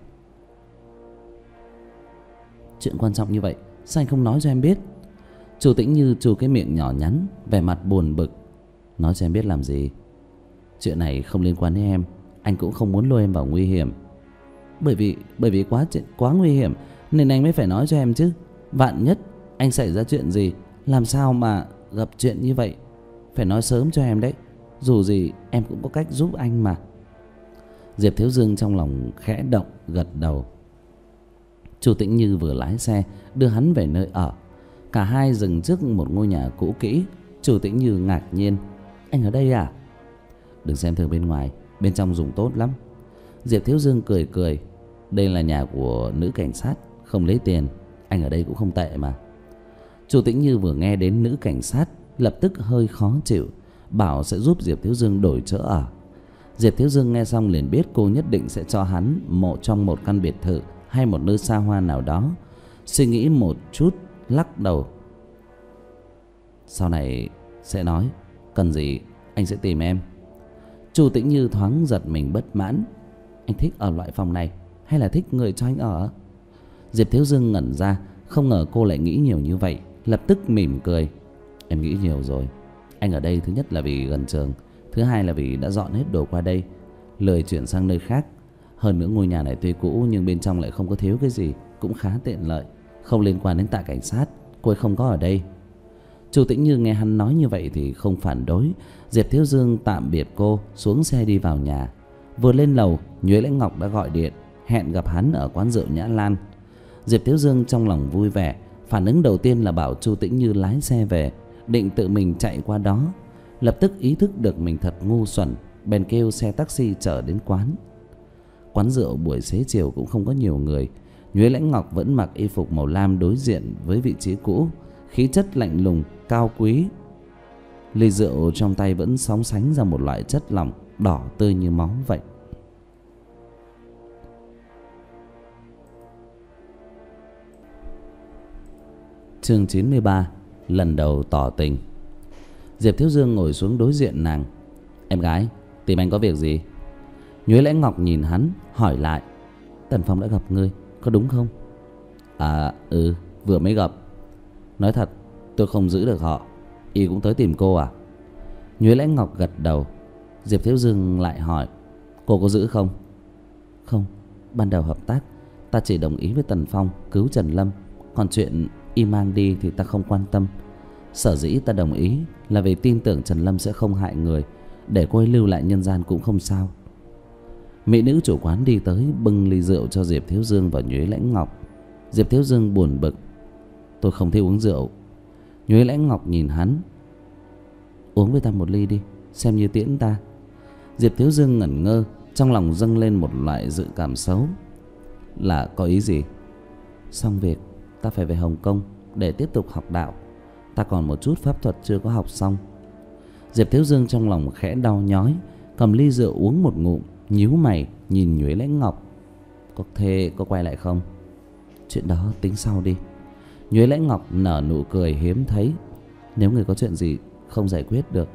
Speaker 1: Chuyện quan trọng như vậy sao anh không nói cho em biết? Chu Tĩnh Như chu cái miệng nhỏ nhắn, vẻ mặt buồn bực. Nói cho em biết làm gì? Chuyện này không liên quan đến em, anh cũng không muốn lôi em vào nguy hiểm. Bởi vì bởi vì quá quá nguy hiểm nên anh mới phải nói cho em chứ. Vạn nhất anh xảy ra chuyện gì, làm sao mà gặp chuyện như vậy? Phải nói sớm cho em đấy. Dù gì em cũng có cách giúp anh mà. Diệp Thiếu Dương trong lòng khẽ động, gật đầu. Chu Tĩnh Như vừa lái xe đưa hắn về nơi ở. Cả hai dừng trước một ngôi nhà cũ kỹ. Chu Tĩnh Như ngạc nhiên. Anh ở đây à? Đừng xem thường bên ngoài, bên trong dùng tốt lắm. Diệp Thiếu Dương cười cười. Đây là nhà của nữ cảnh sát, không lấy tiền. Anh ở đây cũng không tệ mà. Chu Tĩnh Như vừa nghe đến nữ cảnh sát, lập tức hơi khó chịu, bảo sẽ giúp Diệp Thiếu Dương đổi chỗ ở. Diệp Thiếu Dương nghe xong liền biết cô nhất định sẽ cho hắn mộ trong một căn biệt thự hay một nơi xa hoa nào đó. Suy nghĩ một chút, lắc đầu. Sau này sẽ nói, cần gì anh sẽ tìm em. Chu Tĩnh Như thoáng giật mình bất mãn. Anh thích ở loại phòng này hay là thích người cho anh ở? Diệp Thiếu Dương ngẩn ra, không ngờ cô lại nghĩ nhiều như vậy, lập tức mỉm cười. Em nghĩ nhiều rồi. Anh ở đây thứ nhất là vì gần trường, thứ hai là vì đã dọn hết đồ qua đây, lười chuyển sang nơi khác. Hơn nữa ngôi nhà này tuy cũ nhưng bên trong lại không có thiếu cái gì, cũng khá tiện lợi, không liên quan đến Tạ cảnh sát. Cô ấy không có ở đây. Chu Tĩnh Như nghe hắn nói như vậy thì không phản đối. Diệp Thiếu Dương tạm biệt cô, xuống xe đi vào nhà. Vừa lên lầu, Nhuế Lãnh Ngọc đã gọi điện hẹn gặp hắn ở quán rượu Nhã Lan. Diệp Thiếu Dương trong lòng vui vẻ, phản ứng đầu tiên là bảo Chu Tĩnh Như lái xe về, định tự mình chạy qua đó. Lập tức ý thức được mình thật ngu xuẩn, bèn kêu xe taxi chở đến quán. Quán rượu buổi xế chiều cũng không có nhiều người, Nhuế Lãnh Ngọc vẫn mặc y phục màu lam đối diện với vị trí cũ, khí chất lạnh lùng, cao quý. Ly rượu trong tay vẫn sóng sánh ra một loại chất lỏng đỏ tươi như máu vậy. Chương chín mươi ba. Lần đầu tỏ tình. Diệp Thiếu Dương ngồi xuống đối diện nàng. Em gái, tìm anh có việc gì? Nhuế Lãnh Ngọc nhìn hắn, hỏi lại. Tần Phong đã gặp ngươi, có đúng không? À, ừ, vừa mới gặp. Nói thật, tôi không giữ được họ. Y cũng tới tìm cô à? Nhuế Lãnh Ngọc gật đầu. Diệp Thiếu Dương lại hỏi. Cô có giữ không? Không, ban đầu hợp tác ta chỉ đồng ý với Tần Phong cứu Trần Lâm, còn chuyện y mang đi thì ta không quan tâm. Sở dĩ ta đồng ý là vì tin tưởng Trần Lâm sẽ không hại người, để cô ấy lưu lại nhân gian cũng không sao. Mỹ nữ chủ quán đi tới bưng ly rượu cho Diệp Thiếu Dương và Nhuế Lãnh Ngọc. Diệp Thiếu Dương buồn bực. Tôi không thích uống rượu. Nhuế Lãnh Ngọc nhìn hắn. Uống với ta một ly đi, xem như tiễn ta. Diệp Thiếu Dương ngẩn ngơ, trong lòng dâng lên một loại dự cảm xấu. Là có ý gì? Xong việc ta phải về Hồng Kông để tiếp tục học đạo. Ta còn một chút pháp thuật chưa có học xong. Diệp Thiếu Dương trong lòng khẽ đau nhói, cầm ly rượu uống một ngụm, nhíu mày nhìn Nhuế Lãnh Ngọc. Có thế có quay lại không? Chuyện đó tính sau đi. Nhuế Lãnh Ngọc nở nụ cười hiếm thấy. Nếu người có chuyện gì không giải quyết được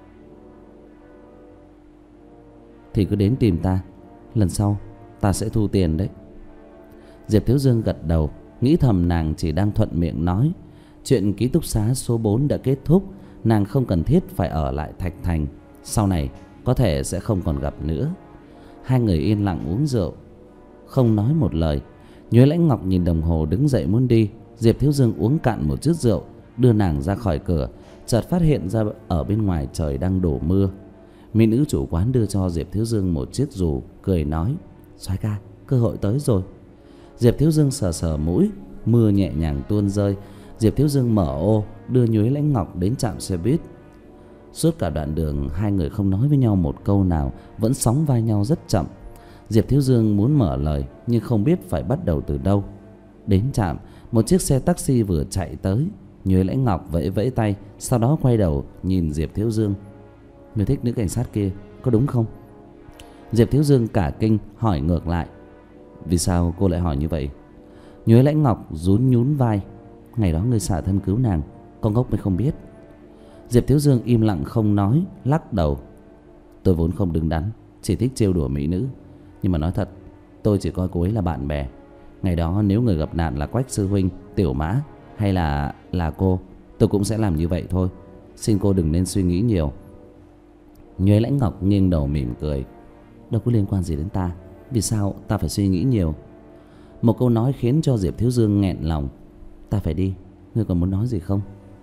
Speaker 1: thì cứ đến tìm ta. Lần sau ta sẽ thu tiền đấy. Diệp Thiếu Dương gật đầu, nghĩ thầm nàng chỉ đang thuận miệng nói. Chuyện ký túc xá số bốn đã kết thúc, nàng không cần thiết phải ở lại Thạch Thành. Sau này có thể sẽ không còn gặp nữa. Hai người yên lặng uống rượu, không nói một lời. Nhuế Lãnh Ngọc nhìn đồng hồ đứng dậy muốn đi. Diệp Thiếu Dương uống cạn một chút rượu, đưa nàng ra khỏi cửa. Chợt phát hiện ra ở bên ngoài trời đang đổ mưa. Mỹ nữ chủ quán đưa cho Diệp Thiếu Dương một chiếc dù, cười nói. Soái ca, cơ hội tới rồi. Diệp Thiếu Dương sờ sờ mũi. Mưa nhẹ nhàng tuôn rơi. Diệp Thiếu Dương mở ô, đưa Nhuế Lãnh Ngọc đến trạm xe buýt. Suốt cả đoạn đường hai người không nói với nhau một câu nào, vẫn sóng vai nhau rất chậm. Diệp Thiếu Dương muốn mở lời nhưng không biết phải bắt đầu từ đâu. Đến trạm, một chiếc xe taxi vừa chạy tới. Nhuế Lãnh Ngọc vẫy vẫy tay, sau đó quay đầu nhìn Diệp Thiếu Dương. Ngươi thích nữ cảnh sát kia, có đúng không? Diệp Thiếu Dương cả kinh hỏi ngược lại. Vì sao cô lại hỏi như vậy? Nhuế Lãnh Ngọc rún nhún vai. Ngày đó ngươi xả thân cứu nàng, con ngốc mới không biết. Diệp Thiếu Dương im lặng không nói, lắc đầu. Tôi vốn không đứng đắn, chỉ thích trêu đùa mỹ nữ. Nhưng mà nói thật, tôi chỉ coi cô ấy là bạn bè. Ngày đó nếu người gặp nạn là Quách sư huynh, Tiểu Mã hay là là cô, tôi cũng sẽ làm như vậy thôi. Xin cô đừng nên suy nghĩ nhiều. Nhuế Lãnh Ngọc nghiêng đầu mỉm cười. Đâu có liên quan gì đến ta, vì sao ta phải suy nghĩ nhiều? Một câu nói khiến cho Diệp Thiếu Dương nghẹn lòng. Ta phải đi, ngươi còn muốn nói gì không?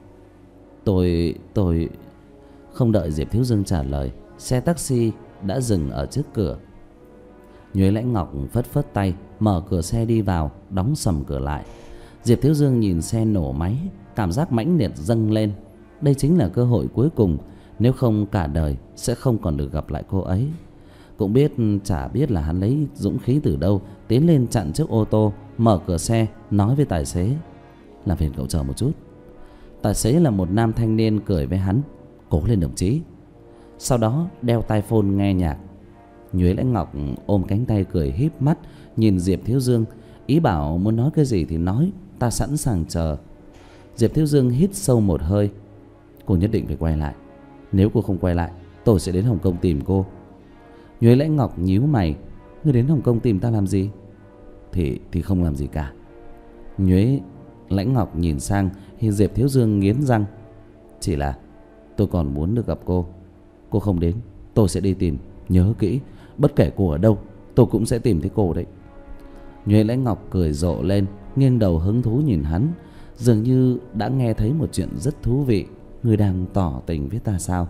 Speaker 1: Tôi... tôi... Không đợi Diệp Thiếu Dương trả lời, xe taxi đã dừng ở trước cửa. Nhuế Lãnh Ngọc phất phất tay, mở cửa xe đi vào, đóng sầm cửa lại. Diệp Thiếu Dương nhìn xe nổ máy, cảm giác mãnh liệt dâng lên. Đây chính là cơ hội cuối cùng, nếu không cả đời sẽ không còn được gặp lại cô ấy. Cũng biết chả biết là hắn lấy dũng khí từ đâu, tiến lên chặn chiếc ô tô, mở cửa xe, nói với tài xế. Làm phiền cậu chờ một chút. Tài xế là một nam thanh niên cười với hắn. Cố lên đồng chí. Sau đó đeo tai phone nghe nhạc. Nhuế Lãnh Ngọc ôm cánh tay cười híp mắt nhìn Diệp Thiếu Dương, ý bảo muốn nói cái gì thì nói, ta sẵn sàng chờ. Diệp Thiếu Dương hít sâu một hơi. Cô nhất định phải quay lại. Nếu cô không quay lại, tôi sẽ đến Hồng Kông tìm cô. Nhuế Lãnh Ngọc nhíu mày. Ngươi đến Hồng Kông tìm ta làm gì? Thì thì không làm gì cả. Nhuế Lãnh Ngọc nhìn sang thì Diệp Thiếu Dương nghiến răng. Chỉ là tôi còn muốn được gặp cô. Cô không đến, tôi sẽ đi tìm. Nhớ kỹ, bất kể cô ở đâu, tôi cũng sẽ tìm thấy cô đấy. Nhuế Lãnh Ngọc cười rộ lên, nghiêng đầu hứng thú nhìn hắn, dường như đã nghe thấy một chuyện rất thú vị. Người đang tỏ tình với ta sao?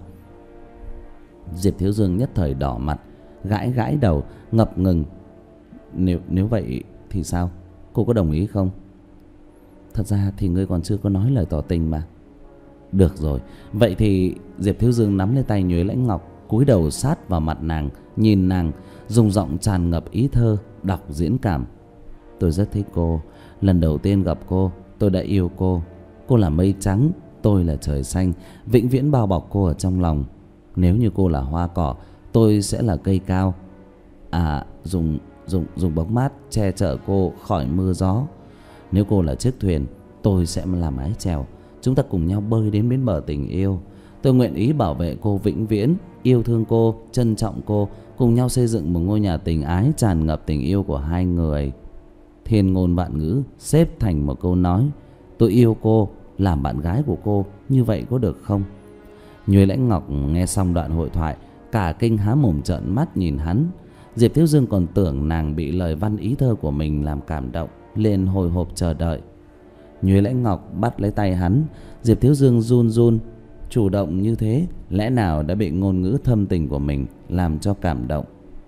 Speaker 1: Diệp Thiếu Dương nhất thời đỏ mặt, gãi gãi đầu, ngập ngừng. Nếu nếu vậy thì sao? Cô có đồng ý không? Thật ra thì ngươi còn chưa có nói lời tỏ tình mà. Được rồi, vậy thì Diệp Thiếu Dương nắm lấy tay Nhuế Lãnh Ngọc, cúi đầu sát vào mặt nàng, nhìn nàng, dùng giọng tràn ngập ý thơ đọc diễn cảm. Tôi rất thích cô. Lần đầu tiên gặp cô, tôi đã yêu cô. Cô là mây trắng, tôi là trời xanh, vĩnh viễn bao bọc cô ở trong lòng. Nếu như cô là hoa cỏ, tôi sẽ là cây cao. À, dùng dùng dùng bóng mát che chở cô khỏi mưa gió. Nếu cô là chiếc thuyền, tôi sẽ là mái chèo. Chúng ta cùng nhau bơi đến bến bờ tình yêu. Tôi nguyện ý bảo vệ cô vĩnh viễn, yêu thương cô, trân trọng cô, cùng nhau xây dựng một ngôi nhà tình ái tràn ngập tình yêu của hai người. Thiên ngôn vạn ngữ xếp thành một câu nói. Tôi yêu cô, làm bạn gái của cô, như vậy có được không? Nhuế Lãnh Ngọc nghe xong đoạn hội thoại, cả kinh há mồm trợn mắt nhìn hắn. Diệp Thiếu Dương còn tưởng nàng bị lời văn ý thơ của mình làm cảm động, liền hồi hộp chờ đợi. Nhuế Lãnh Ngọc bắt lấy tay hắn. Diệp Thiếu Dương run run. Chủ động như thế, lẽ nào đã bị ngôn ngữ thâm tình của mình làm cho cảm động?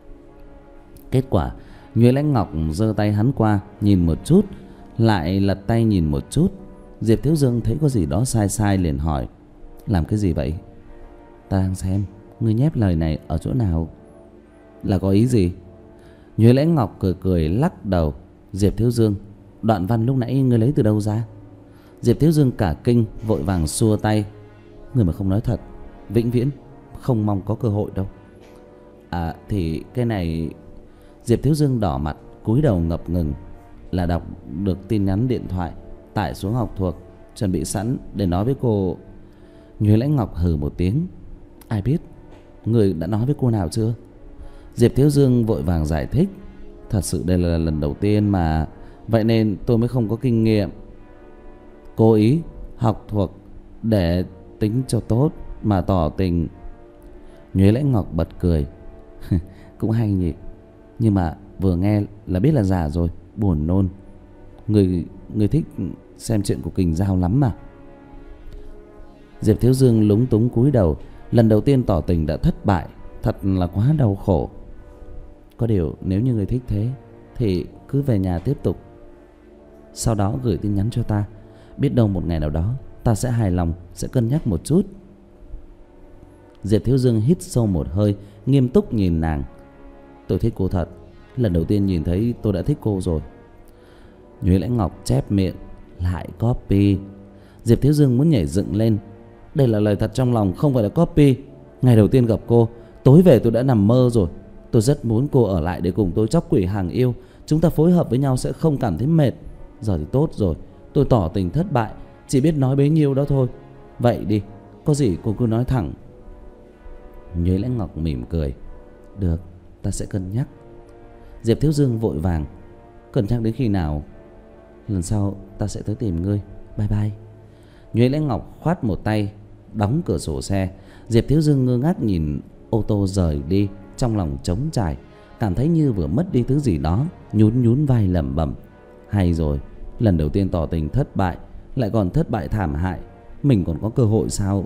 Speaker 1: Kết quả, Nhuế Lãnh Ngọc giơ tay hắn qua, nhìn một chút, lại lật tay nhìn một chút. Diệp Thiếu Dương thấy có gì đó sai sai liền hỏi: làm cái gì vậy? Ta đang xem, ngươi nhép lời này ở chỗ nào? Là có ý gì? Nhuế Lãnh Ngọc cười cười lắc đầu. Diệp Thiếu Dương, đoạn văn lúc nãy ngươi lấy từ đâu ra? Diệp Thiếu Dương cả kinh, vội vàng xua tay. Ngươi mà không nói thật, vĩnh viễn không mong có cơ hội đâu. À thì cái này... Diệp Thiếu Dương đỏ mặt, cúi đầu ngập ngừng. Là đọc được tin nhắn điện thoại, tải xuống học thuộc, chuẩn bị sẵn để nói với cô. Nhuế Lãnh Ngọc hừ một tiếng. Ai biết, người đã nói với cô nào chưa? Diệp Thiếu Dương vội vàng giải thích. Thật sự đây là lần đầu tiên mà, vậy nên tôi mới không có kinh nghiệm. Cố ý học thuộc để tính cho tốt mà tỏ tình. Nhuế Lãnh Ngọc bật cười. Cũng hay nhỉ, nhưng mà vừa nghe là biết là giả rồi, buồn nôn. Người, người thích xem chuyện của Kình Giao lắm mà. Diệp Thiếu Dương lúng túng cúi đầu. Lần đầu tiên tỏ tình đã thất bại, thật là quá đau khổ. Có điều nếu như người thích thế thì cứ về nhà tiếp tục. Sau đó gửi tin nhắn cho ta. Biết đâu một ngày nào đó ta sẽ hài lòng, sẽ cân nhắc một chút. Diệp Thiếu Dương hít sâu một hơi, nghiêm túc nhìn nàng. Tôi thích cô thật. Lần đầu tiên nhìn thấy tôi đã thích cô rồi. Nhuế Lãnh Ngọc chép miệng. Lại copy. Diệp Thiếu Dương muốn nhảy dựng lên. Đây là lời thật trong lòng, không phải là copy. Ngày đầu tiên gặp cô, tối về tôi đã nằm mơ rồi. Tôi rất muốn cô ở lại để cùng tôi chóc quỷ hàng yêu. Chúng ta phối hợp với nhau sẽ không cảm thấy mệt. Giờ thì tốt rồi, tôi tỏ tình thất bại, chỉ biết nói bấy nhiêu đó thôi. Vậy đi, có gì cô cứ nói thẳng. Nhuế Lãnh Ngọc mỉm cười. Được, ta sẽ cân nhắc. Diệp Thiếu Dương vội vàng. Cân nhắc đến khi nào? Lần sau ta sẽ tới tìm ngươi. Bye bye. Nhuế Lãnh Ngọc khoát một tay, đóng cửa sổ xe. Diệp Thiếu Dương ngơ ngác nhìn ô tô rời đi, trong lòng trống trải, cảm thấy như vừa mất đi thứ gì đó, nhún nhún vai lẩm bẩm. Hay rồi, lần đầu tiên tỏ tình thất bại, lại còn thất bại thảm hại. Mình còn có cơ hội sao?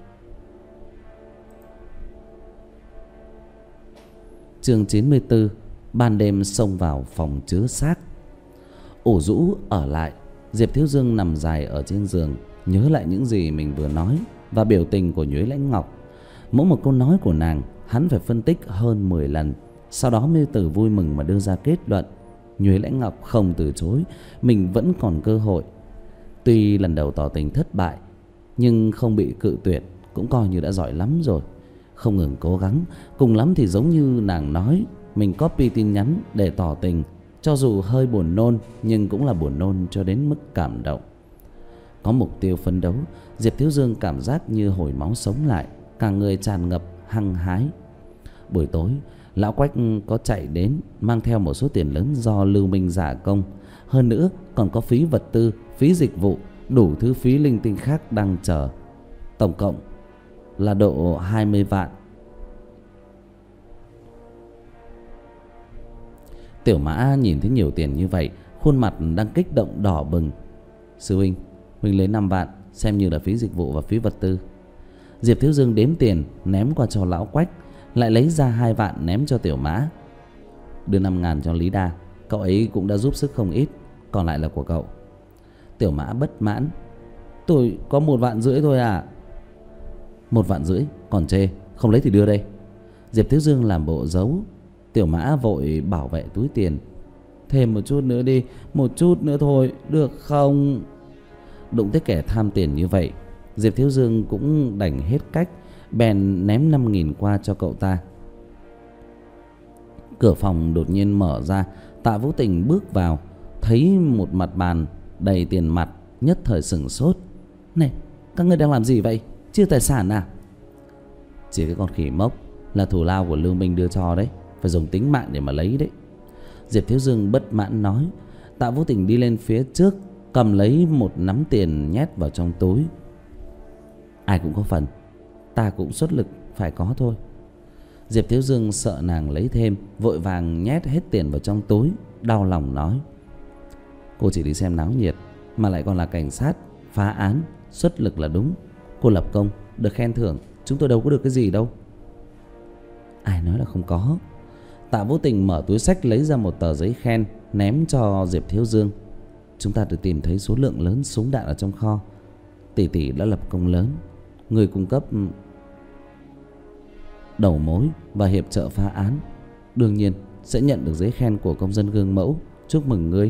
Speaker 1: Chương chín mươi tư. Ban đêm xông vào phòng chứa xác. Ủ rũ ở lại. Diệp Thiếu Dương nằm dài ở trên giường, nhớ lại những gì mình vừa nói và biểu tình của Nhuế Lãnh Ngọc. Mỗi một câu nói của nàng hắn phải phân tích hơn mười lần, sau đó mới từ vui mừng mà đưa ra kết luận. Nhuế Lãnh Ngọc không từ chối, mình vẫn còn cơ hội. Tuy lần đầu tỏ tình thất bại, nhưng không bị cự tuyệt cũng coi như đã giỏi lắm rồi. Không ngừng cố gắng, cùng lắm thì giống như nàng nói, mình copy tin nhắn để tỏ tình. Cho dù hơi buồn nôn, nhưng cũng là buồn nôn cho đến mức cảm động. Có mục tiêu phấn đấu, Diệp Thiếu Dương cảm giác như hồi máu sống lại, cả người tràn ngập hăng hái. Buổi tối, lão Quách có chạy đến, mang theo một số tiền lớn do Lưu Minh giả công. Hơn nữa còn có phí vật tư, phí dịch vụ, đủ thứ phí linh tinh khác đang chờ. Tổng cộng là độ hai mươi vạn. Tiểu Mã nhìn thấy nhiều tiền như vậy, khuôn mặt đang kích động đỏ bừng. Sư huynh, huynh lấy năm vạn xem như là phí dịch vụ và phí vật tư. Diệp Thiếu Dương đếm tiền ném qua cho lão Quách, lại lấy ra hai vạn ném cho Tiểu Mã. Đưa năm ngàn cho Lý Đa, cậu ấy cũng đã giúp sức không ít, còn lại là của cậu. Tiểu Mã bất mãn. Tôi có một vạn rưỡi thôi à? Một vạn rưỡi còn chê, không lấy thì đưa đây. Diệp Thiếu Dương làm bộ giấu. Tiểu Mã vội bảo vệ túi tiền. Thêm một chút nữa đi, một chút nữa thôi, được không? Đụng tới kẻ tham tiền như vậy, Diệp Thiếu Dương cũng đành hết cách, bèn ném năm nghìn qua cho cậu ta. Cửa phòng đột nhiên mở ra. Tạ Vũ Tình bước vào, thấy một mặt bàn đầy tiền mặt, nhất thời sửng sốt. Này, các ngươi đang làm gì vậy? Chia tài sản à? Chỉ cái con khỉ mốc là thù lao của Lưu Minh đưa cho đấy, phải dùng tính mạng để mà lấy đấy. Diệp Thiếu Dương bất mãn nói. Tạ Vũ Tình đi lên phía trước, cầm lấy một nắm tiền nhét vào trong túi. Ai cũng có phần, ta cũng xuất lực phải có thôi. Diệp Thiếu Dương sợ nàng lấy thêm, vội vàng nhét hết tiền vào trong túi, đau lòng nói. Cô chỉ đi xem náo nhiệt mà lại còn là cảnh sát, phá án, xuất lực là đúng. Cô lập công, được khen thưởng, chúng tôi đâu có được cái gì đâu. Ai nói là không có? Tạ Vũ Tình mở túi xách lấy ra một tờ giấy khen, ném cho Diệp Thiếu Dương. Chúng ta được tìm thấy số lượng lớn súng đạn ở trong kho. Tỷ tỷ đã lập công lớn, người cung cấp đầu mối và hiệp trợ phá án, đương nhiên sẽ nhận được giấy khen của công dân gương mẫu. Chúc mừng ngươi.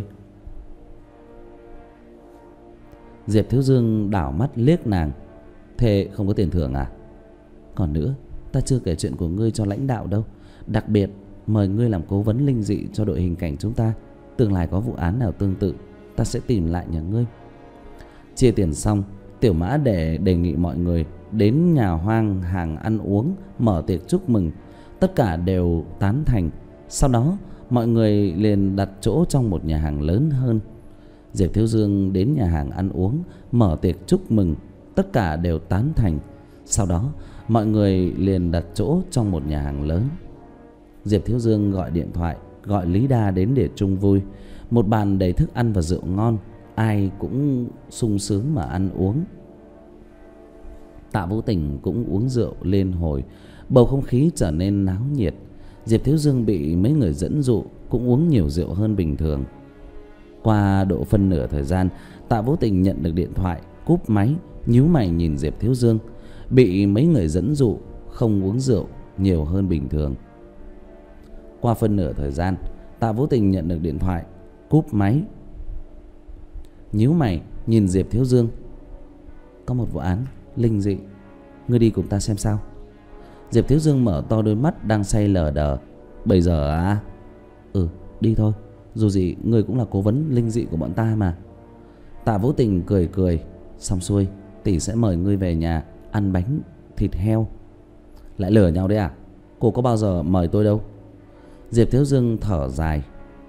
Speaker 1: Diệp Thiếu Dương đảo mắt liếc nàng. Thế không có tiền thưởng à? Còn nữa, ta chưa kể chuyện của ngươi cho lãnh đạo đâu. Đặc biệt mời ngươi làm cố vấn linh dị cho đội hình cảnh chúng ta. Tương lai có vụ án nào tương tự, ta sẽ tìm lại nhà ngươi. Chia tiền xong, Tiểu Mã để đề nghị mọi người đến nhà hoang hàng ăn uống, mở tiệc chúc mừng. Tất cả đều tán thành. Sau đó mọi người liền đặt chỗ trong một nhà hàng lớn hơn. Diệp Thiếu Dương đến nhà hàng ăn uống, mở tiệc chúc mừng. Tất cả đều tán thành. Sau đó mọi người liền đặt chỗ trong một nhà hàng lớn. Diệp Thiếu Dương gọi điện thoại, gọi Lý Đa đến để chung vui. Một bàn đầy thức ăn và rượu ngon, ai cũng sung sướng mà ăn uống. Tạ Vũ Tình cũng uống rượu lên hồi, bầu không khí trở nên náo nhiệt. Diệp Thiếu Dương bị mấy người dẫn dụ, cũng uống nhiều rượu hơn bình thường. Qua độ phân nửa thời gian, Tạ Vũ Tình nhận được điện thoại, cúp máy, nhíu mày nhìn Diệp Thiếu Dương. Bị mấy người dẫn dụ, không uống rượu nhiều hơn bình thường. Qua phân nửa thời gian, Tạ Vũ Tình nhận được điện thoại, cúp máy, nhíu mày nhìn Diệp Thiếu Dương. Có một vụ án linh dị, ngươi đi cùng ta xem sao? Diệp Thiếu Dương mở to đôi mắt đang say lờ đờ. Bây giờ à? Ừ, đi thôi. Dù gì ngươi cũng là cố vấn linh dị của bọn ta mà. Tạ Vũ Tình cười cười. Xong xuôi, tỷ sẽ mời ngươi về nhà ăn bánh thịt heo. Lại lừa nhau đấy à? Cô có bao giờ mời tôi đâu. Diệp Thiếu Dương thở dài,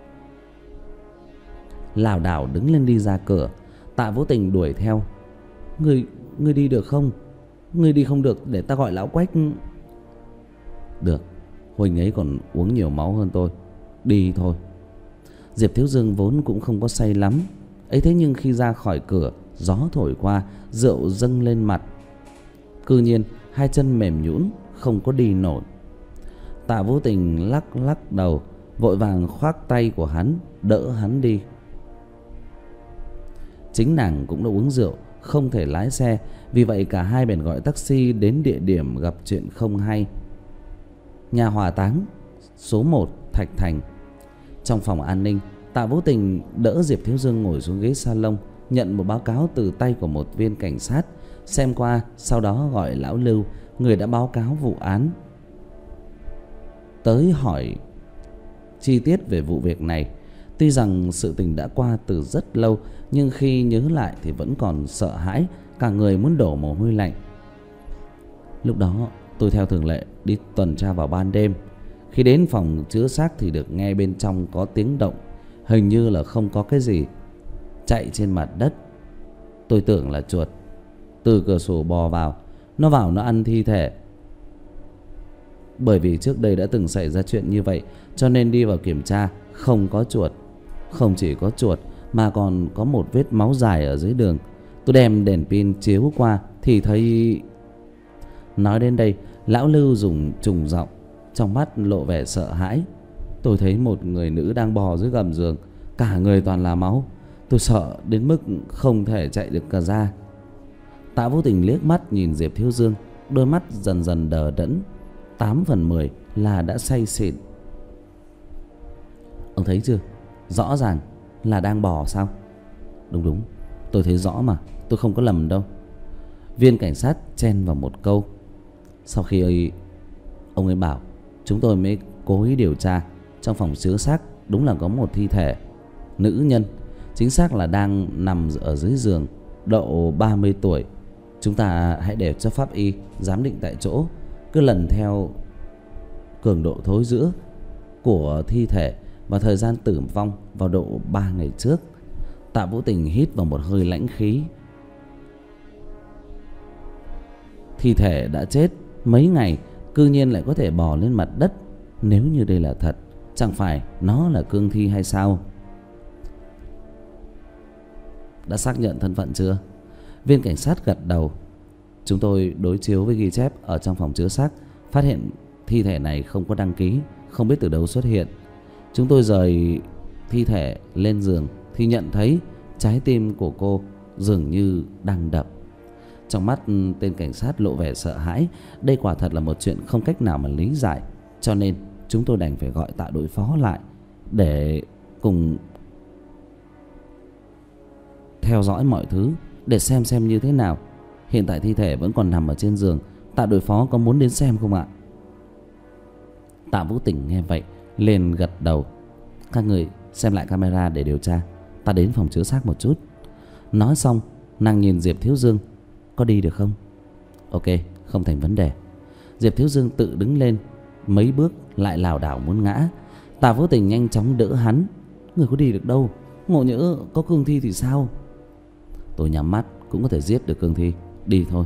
Speaker 1: lảo đảo đứng lên đi ra cửa. Tạ Vũ Tình đuổi theo. Ngươi, ngươi đi được không? Ngươi đi không được để ta gọi lão Quách. Được, huynh ấy còn uống nhiều máu hơn tôi. Đi thôi. Diệp Thiếu Dương vốn cũng không có say lắm ấy, thế nhưng khi ra khỏi cửa, gió thổi qua, rượu dâng lên mặt. Cư nhiên hai chân mềm nhũn, không có đi nổi. Tạ Vũ Tình lắc lắc đầu, vội vàng khoác tay của hắn, đỡ hắn đi. Chính nàng cũng đã uống rượu, không thể lái xe, vì vậy cả hai bèn gọi taxi đến địa điểm gặp chuyện không hay. Nhà hỏa táng số một Thạch Thành. Trong phòng an ninh, Tạ Vũ Tình đỡ Diệp Thiếu Dương ngồi xuống ghế salon, nhận một báo cáo từ tay của một viên cảnh sát. Xem qua, sau đó gọi lão Lưu, người đã báo cáo vụ án, tới hỏi chi tiết về vụ việc này. Tuy rằng sự tình đã qua từ rất lâu, nhưng khi nhớ lại thì vẫn còn sợ hãi, cả người muốn đổ mồ hôi lạnh. Lúc đó tôi theo thường lệ đi tuần tra vào ban đêm. Khi đến phòng chứa xác thì được nghe bên trong có tiếng động, hình như là không có cái gì chạy trên mặt đất. Tôi tưởng là chuột từ cửa sổ bò vào, nó vào nó ăn thi thể. Bởi vì trước đây đã từng xảy ra chuyện như vậy, cho nên đi vào kiểm tra, không có chuột. Không chỉ có chuột mà còn có một vết máu dài ở dưới đường. Tôi đem đèn pin chiếu qua thì thấy... Nói đến đây, lão Lưu dùng trùng giọng, trong mắt lộ vẻ sợ hãi. Tôi thấy một người nữ đang bò dưới gầm giường, cả người toàn là máu. Tôi sợ đến mức không thể chạy được cả ra. Tạ Vũ Tình liếc mắt nhìn Diệp Thiếu Dương, đôi mắt dần dần đờ đẫn. Tám phần mười là đã say xỉn. Ông thấy chưa? Rõ ràng là đang bò sao? Đúng đúng, tôi thấy rõ mà, tôi không có lầm đâu. Viên cảnh sát chen vào một câu. Sau khi ấy, ông ấy bảo, chúng tôi mới cố ý điều tra. Trong phòng chứa xác đúng là có một thi thể nữ nhân, chính xác là đang nằm ở dưới giường, độ ba mươi tuổi. Chúng ta hãy để cho pháp y giám định tại chỗ, cứ lần theo cường độ thối rữa của thi thể và thời gian tử vong vào độ ba ngày trước. Tạ Vũ Tình hít vào một hơi lãnh khí. Thi thể đã chết mấy ngày cư nhiên lại có thể bò lên mặt đất. Nếu như đây là thật, chẳng phải nó là cương thi hay sao? Đã xác nhận thân phận chưa? Viên cảnh sát gật đầu. Chúng tôi đối chiếu với ghi chép ở trong phòng chứa xác, phát hiện thi thể này không có đăng ký, không biết từ đâu xuất hiện. Chúng tôi rời thi thể lên giường thì nhận thấy trái tim của cô dường như đang đập. Trong mắt tên cảnh sát lộ vẻ sợ hãi. Đây quả thật là một chuyện không cách nào mà lý giải, cho nên chúng tôi đành phải gọi Tạ đối phó lại để cùng theo dõi mọi thứ, để xem xem như thế nào. Hiện tại thi thể vẫn còn nằm ở trên giường. Tạ đối phó có muốn đến xem không ạ? Tạ Vũ Tình nghe vậy liền gật đầu. Các người xem lại camera để điều tra, ta đến phòng chứa xác một chút. Nói xong nàng nhìn Diệp Thiếu Dương. Có đi được không? Ok, không thành vấn đề. Diệp Thiếu Dương tự đứng lên mấy bước, lại lảo đảo muốn ngã. Tạ Vũ Tình nhanh chóng đỡ hắn. Người có đi được đâu, ngộ nhỡ có cương thi thì sao? Tôi nhắm mắt cũng có thể giết được cương thi. Đi thôi.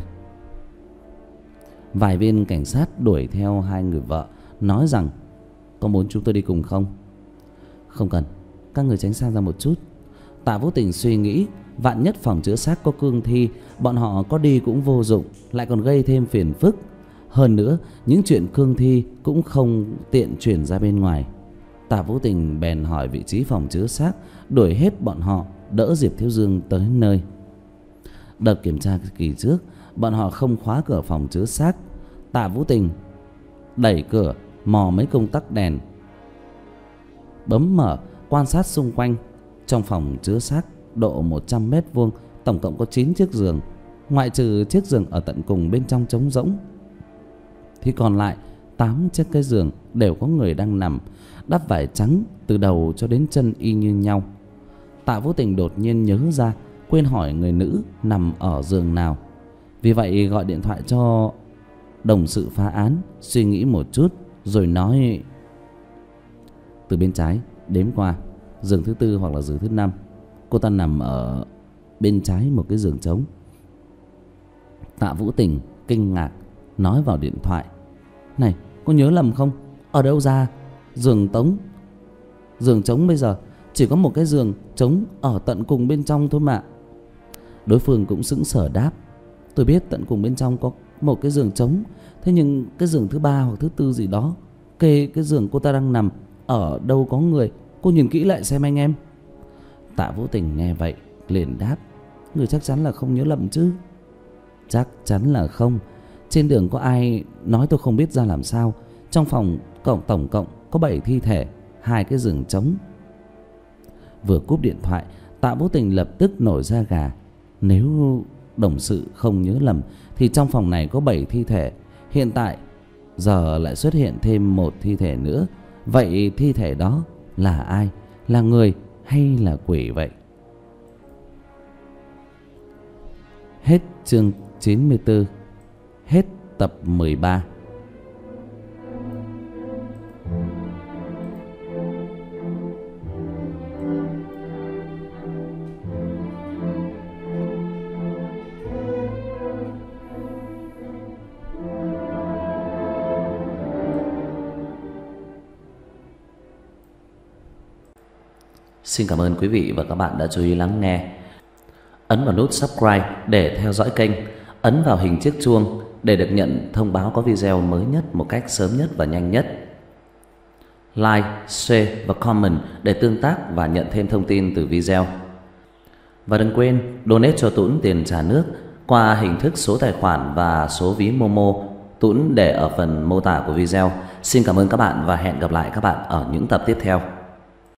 Speaker 1: Vài viên cảnh sát đuổi theo hai người vợ, nói rằng có muốn chúng tôi đi cùng không? Không cần, các người tránh xa ra một chút. Tạ Vũ Tình suy nghĩ, vạn nhất phòng chứa xác có cương thi, bọn họ có đi cũng vô dụng, lại còn gây thêm phiền phức. Hơn nữa, những chuyện cương thi cũng không tiện truyền ra bên ngoài. Tạ Vũ Tình bèn hỏi vị trí phòng chứa xác, đuổi hết bọn họ, đỡ Diệp Thiếu Dương tới nơi. Đợt kiểm tra kỳ trước, bọn họ không khóa cửa phòng chứa xác. Tạ Vũ Tình đẩy cửa, mò mấy công tắc đèn, bấm mở, quan sát xung quanh. Trong phòng chứa xác độ một trăm mét vuông, tổng cộng có chín chiếc giường. Ngoại trừ chiếc giường ở tận cùng bên trong trống rỗng, thì còn lại tám chiếc cái giường đều có người đang nằm, đắp vải trắng từ đầu cho đến chân y như nhau. Tạ Vũ Tình đột nhiên nhớ ra quên hỏi người nữ nằm ở giường nào, vì vậy gọi điện thoại cho đồng sự phá án. Suy nghĩ một chút rồi nói: từ bên trái đếm qua, giường thứ tư hoặc là giường thứ năm. Cô ta nằm ở bên trái một cái giường trống. Tạ Vũ Tình kinh ngạc nói vào điện thoại: này, có nhớ lầm không? Ở đâu ra giường trống? Giường trống bây giờ chỉ có một cái giường trống ở tận cùng bên trong thôi mà. Đối phương cũng sững sờ đáp: tôi biết tận cùng bên trong có một cái giường trống, thế nhưng cái giường thứ ba hoặc thứ tư gì đó kê cái giường cô ta đang nằm ở đâu có người. Cô nhìn kỹ lại xem anh em. Tạ Vũ Tình nghe vậy liền đáp: người chắc chắn là không nhớ lầm chứ? Chắc chắn là không. Trên đường có ai nói tôi không biết ra làm sao. Trong phòng cộng tổng cộng có bảy thi thể, hai cái giường trống. Vừa cúp điện thoại, Tạ Vũ Tình lập tức nổi da gà. Nếu đồng sự không nhớ lầm thì trong phòng này có bảy thi thể. Hiện tại giờ lại xuất hiện thêm một thi thể nữa. Vậy thi thể đó là ai? Là người hay là quỷ vậy? Hết chương chín mươi tư. Hết tập mười ba. Xin cảm ơn quý vị và các bạn đã chú ý lắng nghe. Ấn vào nút subscribe để theo dõi kênh. Ấn vào hình chiếc chuông để được nhận thông báo có video mới nhất một cách sớm nhất và nhanh nhất. Like, share và comment để tương tác và nhận thêm thông tin từ video. Và đừng quên donate cho Tuấn tiền trả nước qua hình thức số tài khoản và số ví Momo. Tuấn để ở phần mô tả của video. Xin cảm ơn các bạn và hẹn gặp lại các bạn ở những tập tiếp theo.